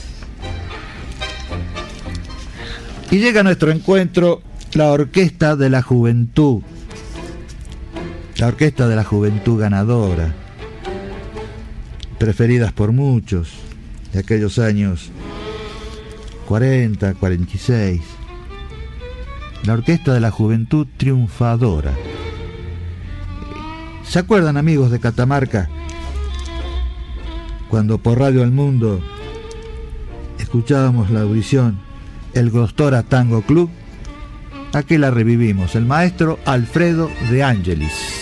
Y llega a nuestro encuentro la Orquesta de la Juventud, la Orquesta de la Juventud ganadora, preferidas por muchos de aquellos años cuarenta, cuarenta y seis. La Orquesta de la Juventud triunfadora. ¿Se acuerdan, amigos de Catamarca, cuando por Radio El Mundo escuchábamos la audición El Gostora Tango Club? Aquí la revivimos, el maestro Alfredo De Angelis.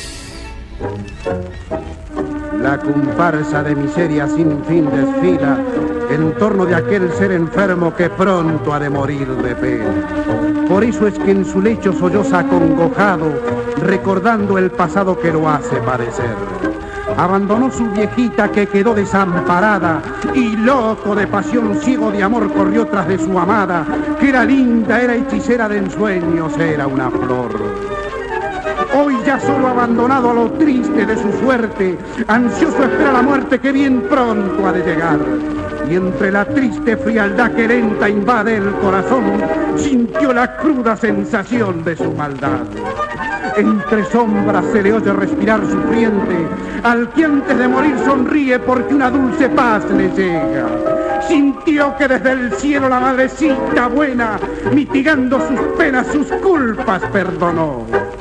La comparsa de miseria sin fin desfila en torno de aquel ser enfermo que pronto ha de morir de pena. Por eso es que en su lecho solloza acongojado, recordando el pasado que lo hace padecer. Abandonó su viejita que quedó desamparada y loco de pasión, ciego de amor, corrió tras de su amada, que era linda, era hechicera de ensueños, era una flor. Hoy ya solo abandonado a lo triste de su suerte, ansioso espera la muerte que bien pronto ha de llegar. Y entre la triste frialdad que lenta invade el corazón, sintió la cruda sensación de su maldad. Entre sombras se le oye respirar sufriente, al que antes de morir sonríe porque una dulce paz le llega. Sintió que desde el cielo la madrecita buena, mitigando sus penas, sus culpas, perdonó.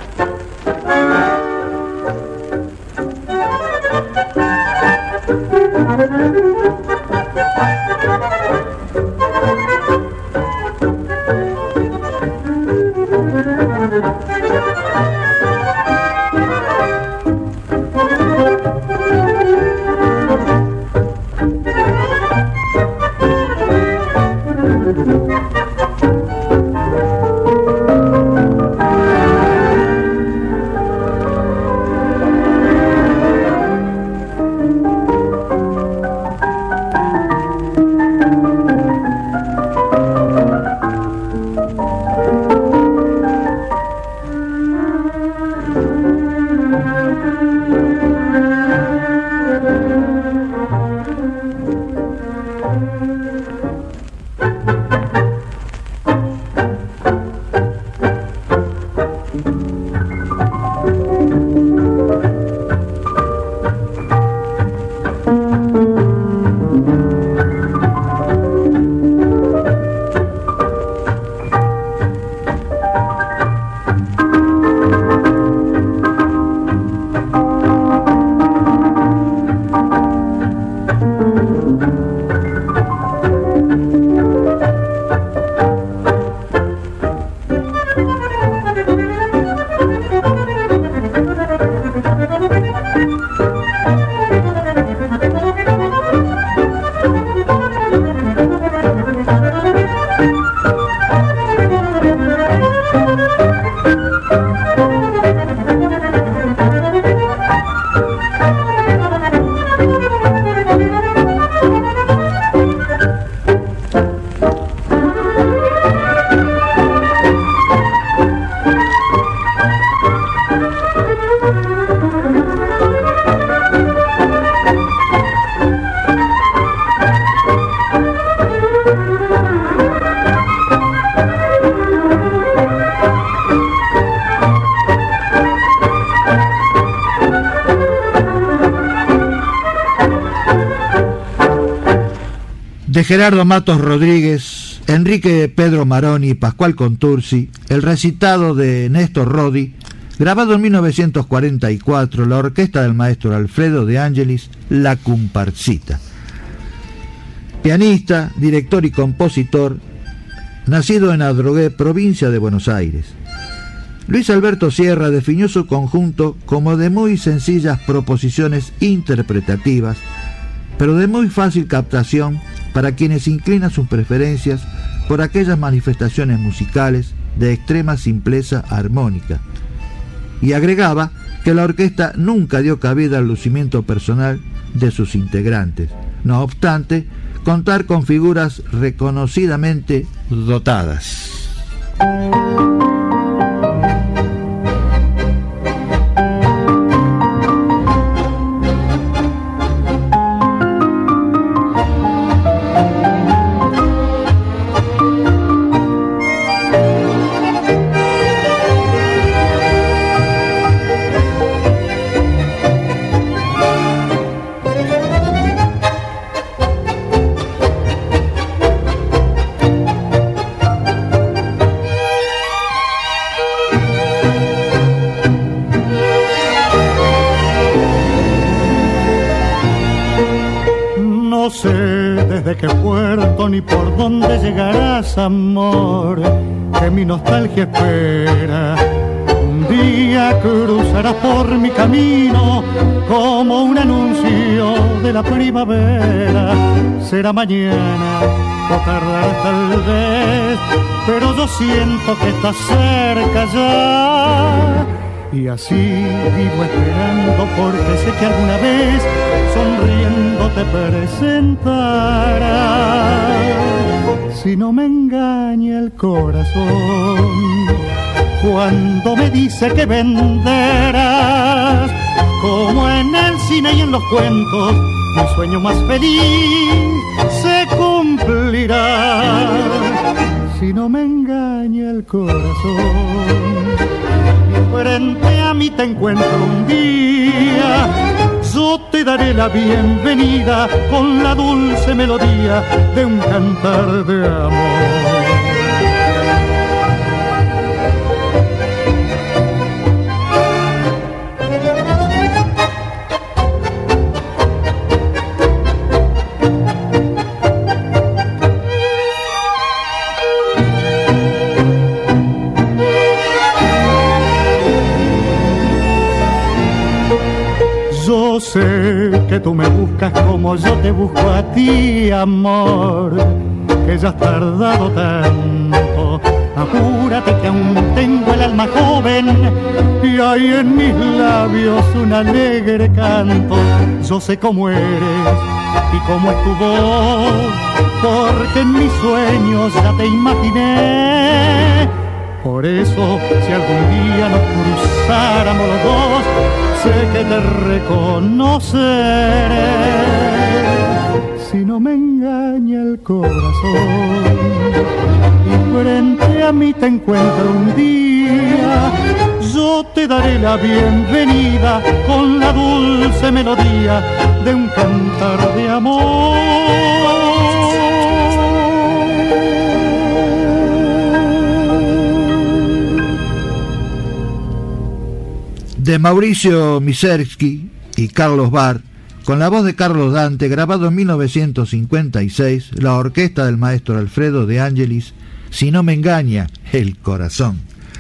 De Gerardo Matos Rodríguez, Enrique Pedro Maroni y Pascual Contursi, el recitado de Néstor Rodi, grabado en mil novecientos cuarenta y cuatro, la orquesta del maestro Alfredo de Angelis, La Comparsita. Pianista, director y compositor, nacido en Adrogué, provincia de Buenos Aires. Luis Alberto Sierra definió su conjunto como de muy sencillas proposiciones interpretativas, pero de muy fácil captación para quienes inclinan sus preferencias por aquellas manifestaciones musicales de extrema simpleza armónica. Y agregaba que la orquesta nunca dio cabida al lucimiento personal de sus integrantes, no obstante contar con figuras reconocidamente dotadas. desde qué puerto ni por dónde llegarás, amor, que mi nostalgia espera. Un día cruzarás por mi camino como un anuncio de la primavera. Será mañana o tardará tal vez, pero yo siento que estás cerca ya. Y así vivo esperando porque sé que alguna vez sonriendo te presentarás. Si no me engaña el corazón cuando me dice que venderás, como en el cine y en los cuentos, mi sueño más feliz se cumplirá. Si no me engaña el corazón, frente a mí te encuentro un día, yo te daré la bienvenida con la dulce melodía de un cantar de amor. Yo sé que tú me buscas como yo te busco a ti, amor, que ya has tardado tanto. Apúrate que aún tengo el alma joven y hay en mis labios un alegre canto. Yo sé cómo eres y cómo es tu voz, porque en mis sueños ya te imaginé. Por eso, si algún día nos cruzáramos los dos, sé que te reconoceré. Si no me engaña el corazón y frente a mí te encuentro un día, yo te daré la bienvenida con la dulce melodía de un cantar de amor. De Mauricio Misersky y Carlos Barr, con la voz de Carlos Dante, grabado en mil novecientos cincuenta y seis, la orquesta del maestro Alfredo de Angelis, Si no me engaña el corazón.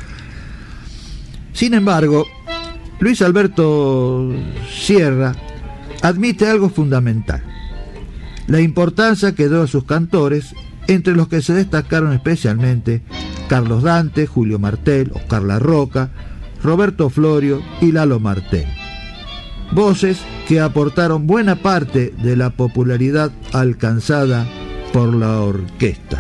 Sin embargo, Luis Alberto Sierra admite algo fundamental: la importancia que dio a sus cantores, entre los que se destacaron especialmente Carlos Dante, Julio Martel, Oscar La Roca, Roberto Florio y Lalo Martel. Voces que aportaron buena parte de la popularidad alcanzada por la orquesta.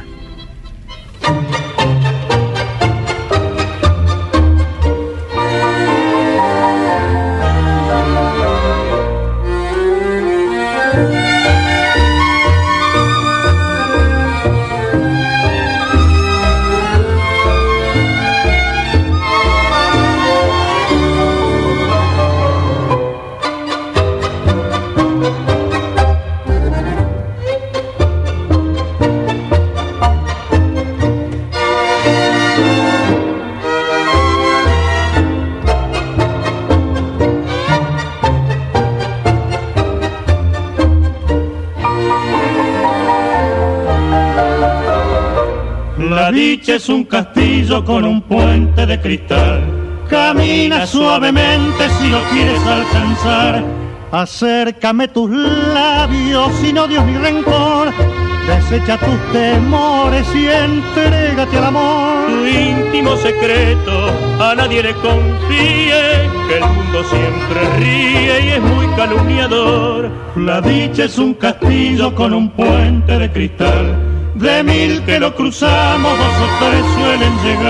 La dicha es un castillo con un puente de cristal. Camina suavemente si lo quieres alcanzar. Acércame tus labios sin odios ni rencor. Desecha tus temores y entrégate al amor. Tu íntimo secreto a nadie le confíe, que el mundo siempre ríe y es muy calumniador. La dicha es un castillo con un puente de cristal. De mil que lo cruzamos, dos o tres suelen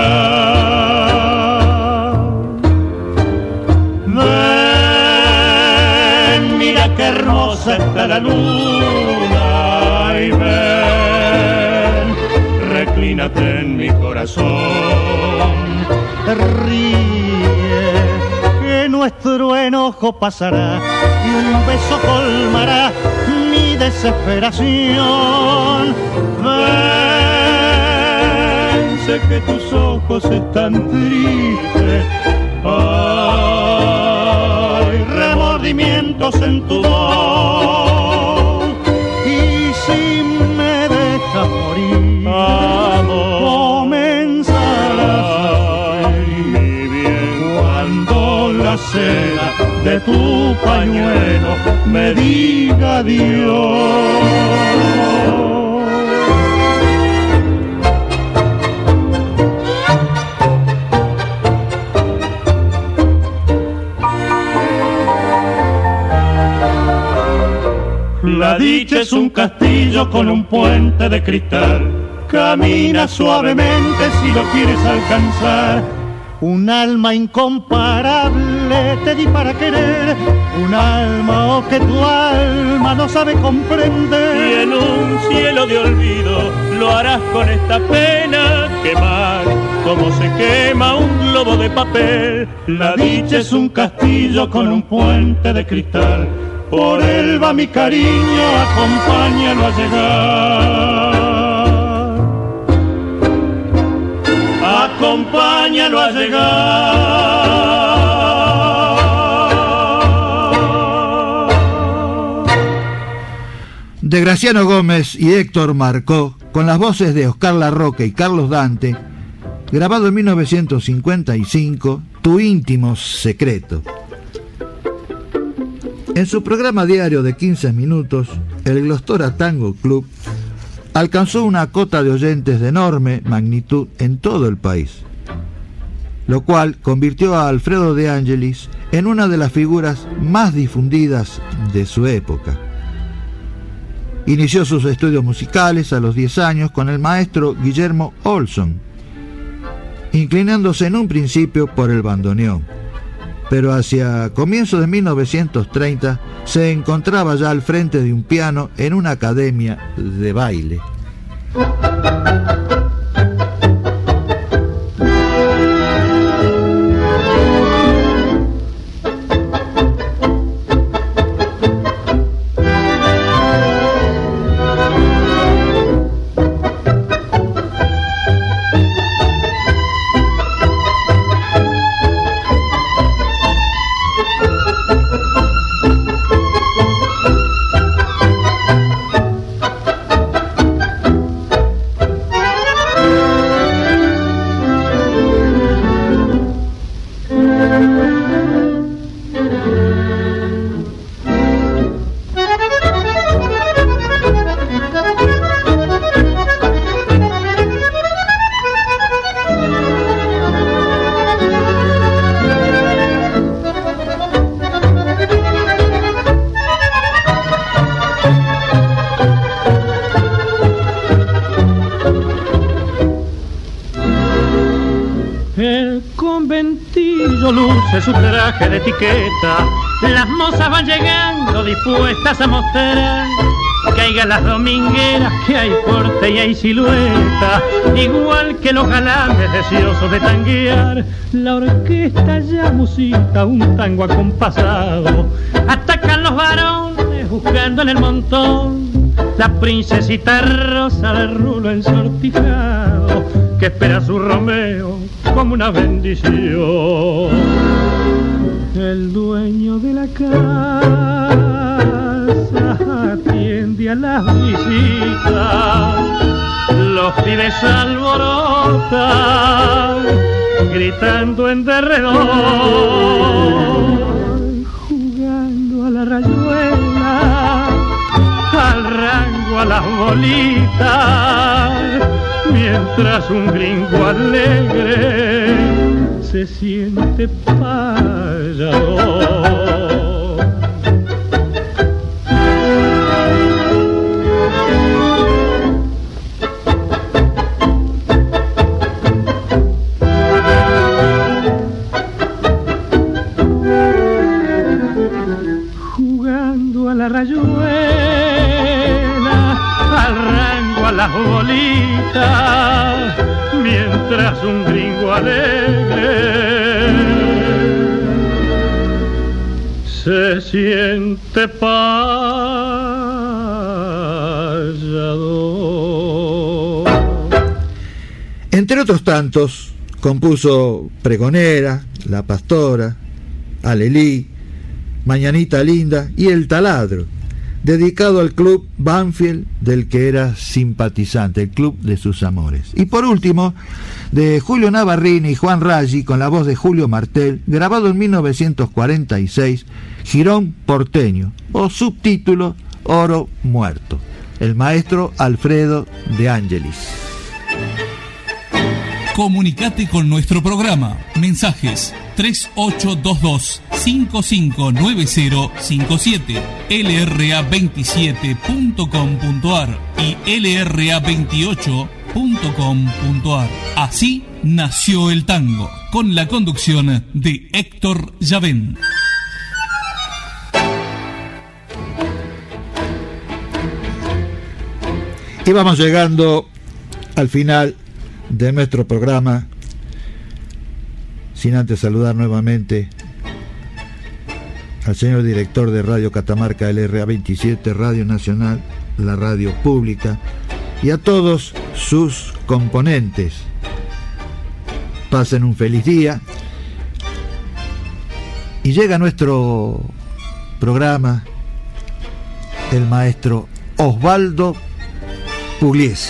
llegar. Ven, mira qué hermosa está la luna. Y ven, reclínate en mi corazón. Ríe, que nuestro enojo pasará y un beso colmará mi desesperación. Ven, sé que tus ojos están tristes, hay remordimientos en tu voz, y si me dejas morir, amor, comenzarás mi bien cuando la seda de tu pañuelo me diga adiós. dicha es un castillo con un puente de cristal. Camina suavemente si lo quieres alcanzar. Un alma incomparable te di para querer, un alma oh, que tu alma no sabe comprender. Y en un cielo de olvido lo harás con esta pena, quemar como se quema un globo de papel. La dicha es un castillo con un puente de cristal, por él va mi cariño, acompáñalo a llegar. Acompáñalo a llegar. De Graciano Gómez y Héctor Marcó, con las voces de Oscar Larroque y Carlos Dante, grabado en mil novecientos cincuenta y cinco, Tu íntimo secreto. En su programa diario de quince minutos, el Glostora Tango Club alcanzó una cota de oyentes de enorme magnitud en todo el país, lo cual convirtió a Alfredo De Angelis en una de las figuras más difundidas de su época. Inició sus estudios musicales a los diez años con el maestro Guillermo Olson, inclinándose en un principio por el bandoneón, pero hacia comienzos de mil novecientos treinta se encontraba ya al frente de un piano en una academia de baile. Su traje de etiqueta, las mozas van llegando dispuestas a mostrar que hay las domingueras, que hay porte y hay silueta, igual que los galanes deseosos de tanguear. La orquesta ya musita un tango acompasado, atacan los varones buscando en el montón la princesita rosa de rulo ensortijado, que espera a su Romeo como una bendición. El dueño de la casa atiende a las visitas, los pibes alborotan, gritando en derredor, jugando a la rayuela, al rango, a las bolitas, mientras un gringo alegre se siente payador. Jugando a la rayuela, al rango, a las bolitas, mientras un gringo alegre se siente payador. Entre otros tantos, compuso Pregonera, La Pastora, Alelí, Mañanita Linda y El Taladro, dedicado al club Banfield del que era simpatizante, el club de sus amores. Y por último, de Julio Navarrini y Juan Raggi, con la voz de Julio Martel, grabado en mil novecientos cuarenta y seis, Girón Porteño, o subtítulo Oro Muerto, el maestro Alfredo De Angelis. Comunicate con nuestro programa. Mensajes tres ocho dos dos, cinco cinco nueve cero cinco siete, L R A veintisiete punto com punto ar y L R A veintiocho punto com punto ar. Así nació el tango, con la conducción de Héctor Llavén. Y vamos llegando al final de nuestro programa, sin antes saludar nuevamente al señor director de Radio Catamarca, L R A veintisiete, Radio Nacional, la radio pública, y a todos sus componentes. Pasen un feliz día. Y llega nuestro programa el maestro Osvaldo Pugliese.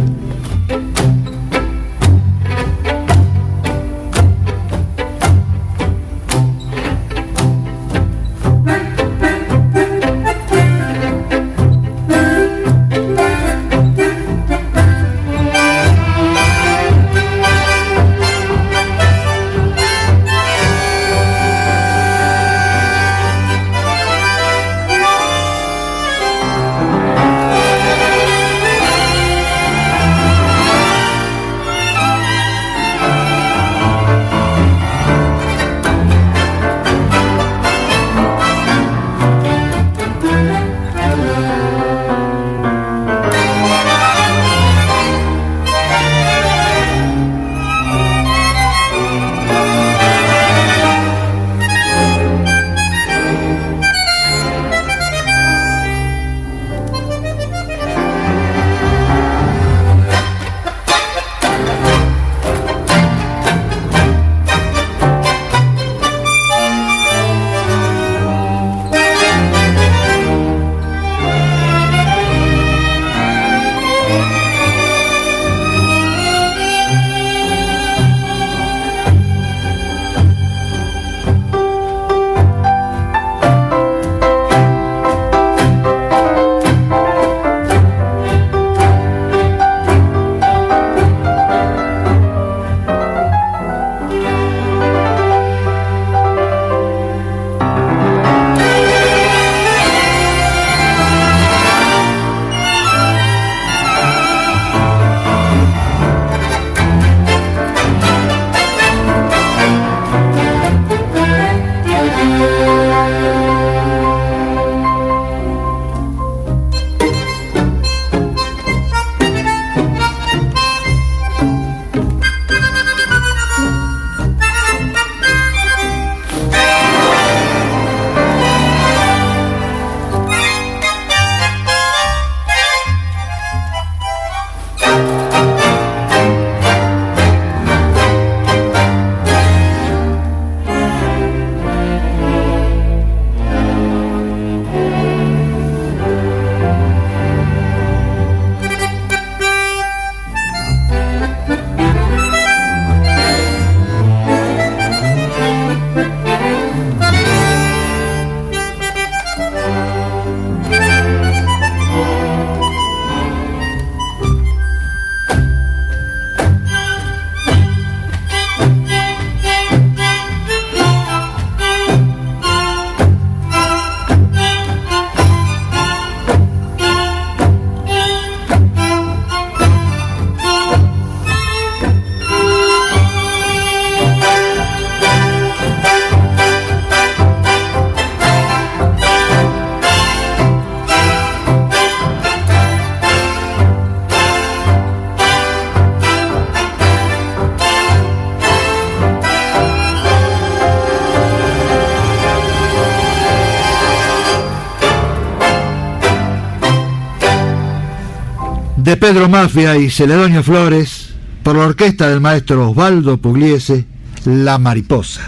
de Pedro Mafia y Celedonio Flores, por la orquesta del maestro Osvaldo Pugliese, La Mariposa.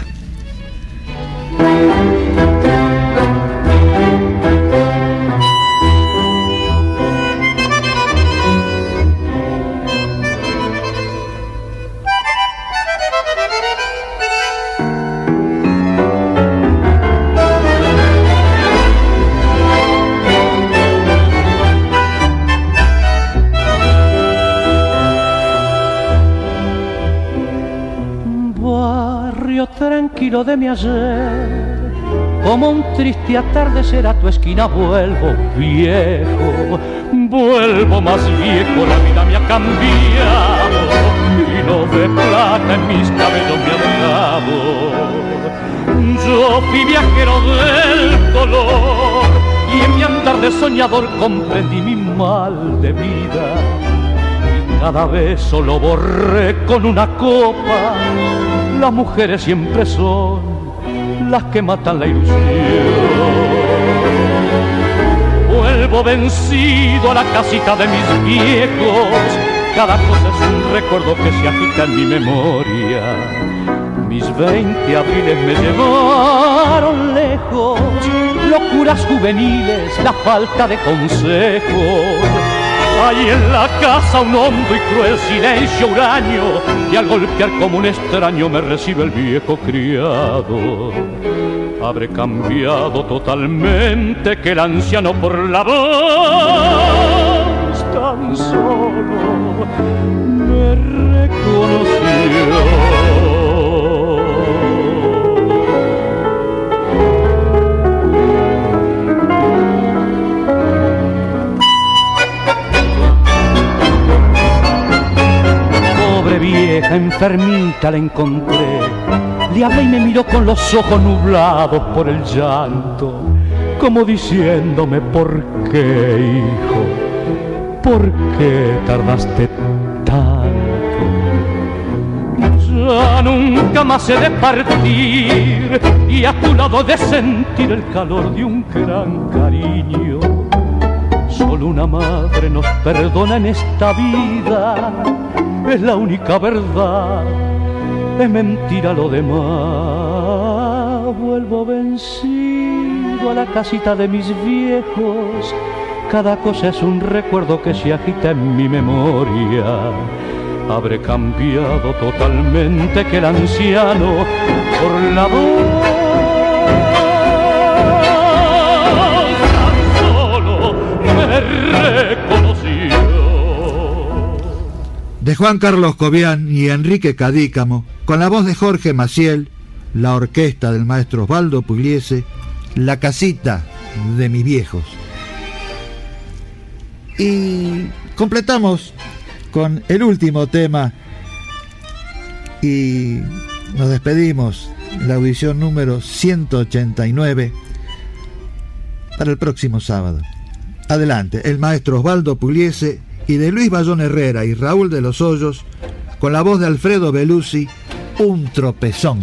sueño tranquilo de mi ayer, como un triste atardecer a tu esquina vuelvo viejo, vuelvo más viejo, la vida me ha cambiado, hilo de plata en mis cabellos me ha dejado. Yo fui viajero del dolor y en mi andar de soñador comprendí mi mal de vida. Cada vez solo borré con una copa. Las mujeres siempre son las que matan la ilusión. Vuelvo vencido a la casita de mis viejos. Cada cosa es un recuerdo que se agita en mi memoria. Mis veinte abriles me llevaron lejos, locuras juveniles, la falta de consejos. Hay en la casa un hondo y cruel silencio huraño, y al golpear como un extraño me recibe el viejo criado. Habré cambiado totalmente que el anciano por la voz tan solo me reconoció. Vieja enfermita la encontré, le hablé y me miró con los ojos nublados por el llanto, como diciéndome: ¿por qué, hijo? ¿Por qué tardaste tanto? Ya nunca más he de partir y a tu lado de sentir el calor de un gran cariño. Solo una madre nos perdona en esta vida, es la única verdad, es mentira lo demás. Vuelvo vencido a la casita de mis viejos, cada cosa es un recuerdo que se agita en mi memoria. Habré cambiado totalmente que el anciano por la voz tan solo me reconoció. De Juan Carlos Cobian y Enrique Cadícamo, con la voz de Jorge Maciel, la orquesta del maestro Osvaldo Pugliese, La casita de mis viejos. Y completamos con el último tema y nos despedimos, la audición número ciento ochenta y nueve, para el próximo sábado. Adelante, el maestro Osvaldo Pugliese y de Luis Bayón Herrera y Raúl de los Hoyos, con la voz de Alfredo Belusi, Un tropezón.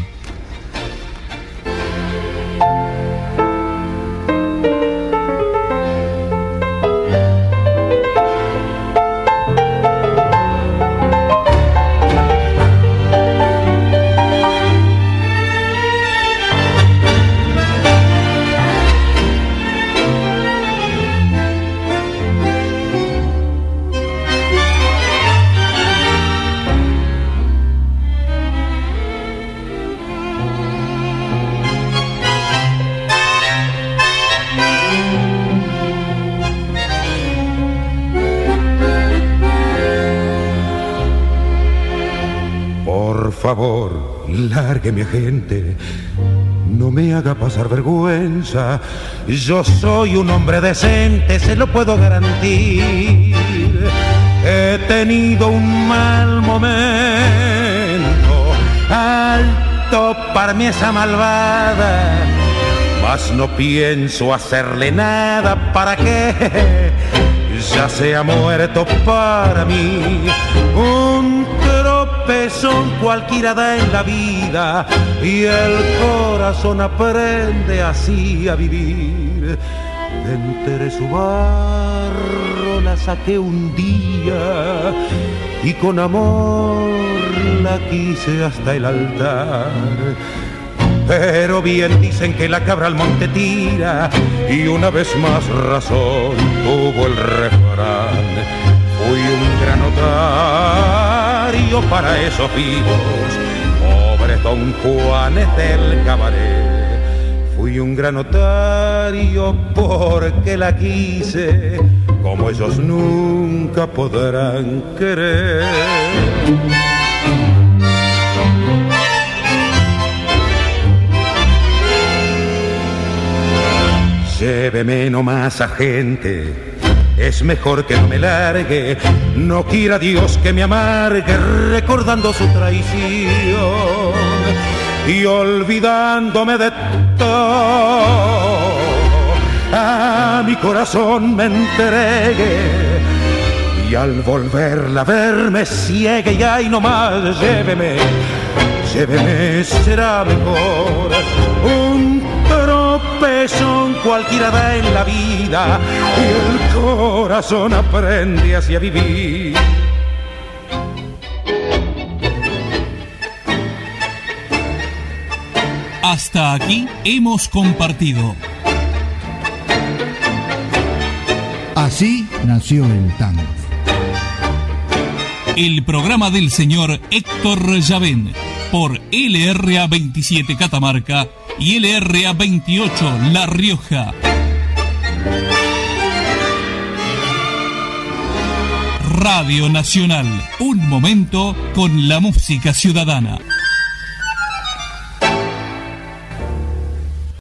Por favor, lárgueme, gente, no me haga pasar vergüenza. Yo soy un hombre decente, se lo puedo garantir. He tenido un mal momento, al toparme esa malvada, mas no pienso hacerle nada. ¿Para qué? Ya se ha muerto para mí. Un tropezón cualquiera da en la vida y el corazón aprende así a vivir. De entre su barro la saqué un día y con amor la quise hasta el altar. Pero bien dicen que la cabra al monte tira, y una vez más razón tuvo el refrán. Fui un gran notario para esos vivos, pobres don Juanes del cabaret. Fui un gran notario porque la quise, como ellos nunca podrán querer. Lléveme nomás a gente, es mejor que no me largue, no quiera Dios que me amargue recordando su traición y olvidándome de todo, a mi corazón me entregue y al volverla a verme ciegue y ay nomás lléveme, lléveme será mejor. Un tropezón cualquiera da en la vida y el corazón aprende así a vivir. Hasta aquí hemos compartido. Así nació el tango. El programa del señor Héctor Llavén por L R A veintisiete Catamarca y L R A veintiocho La Rioja. Radio Nacional, un momento con la música ciudadana.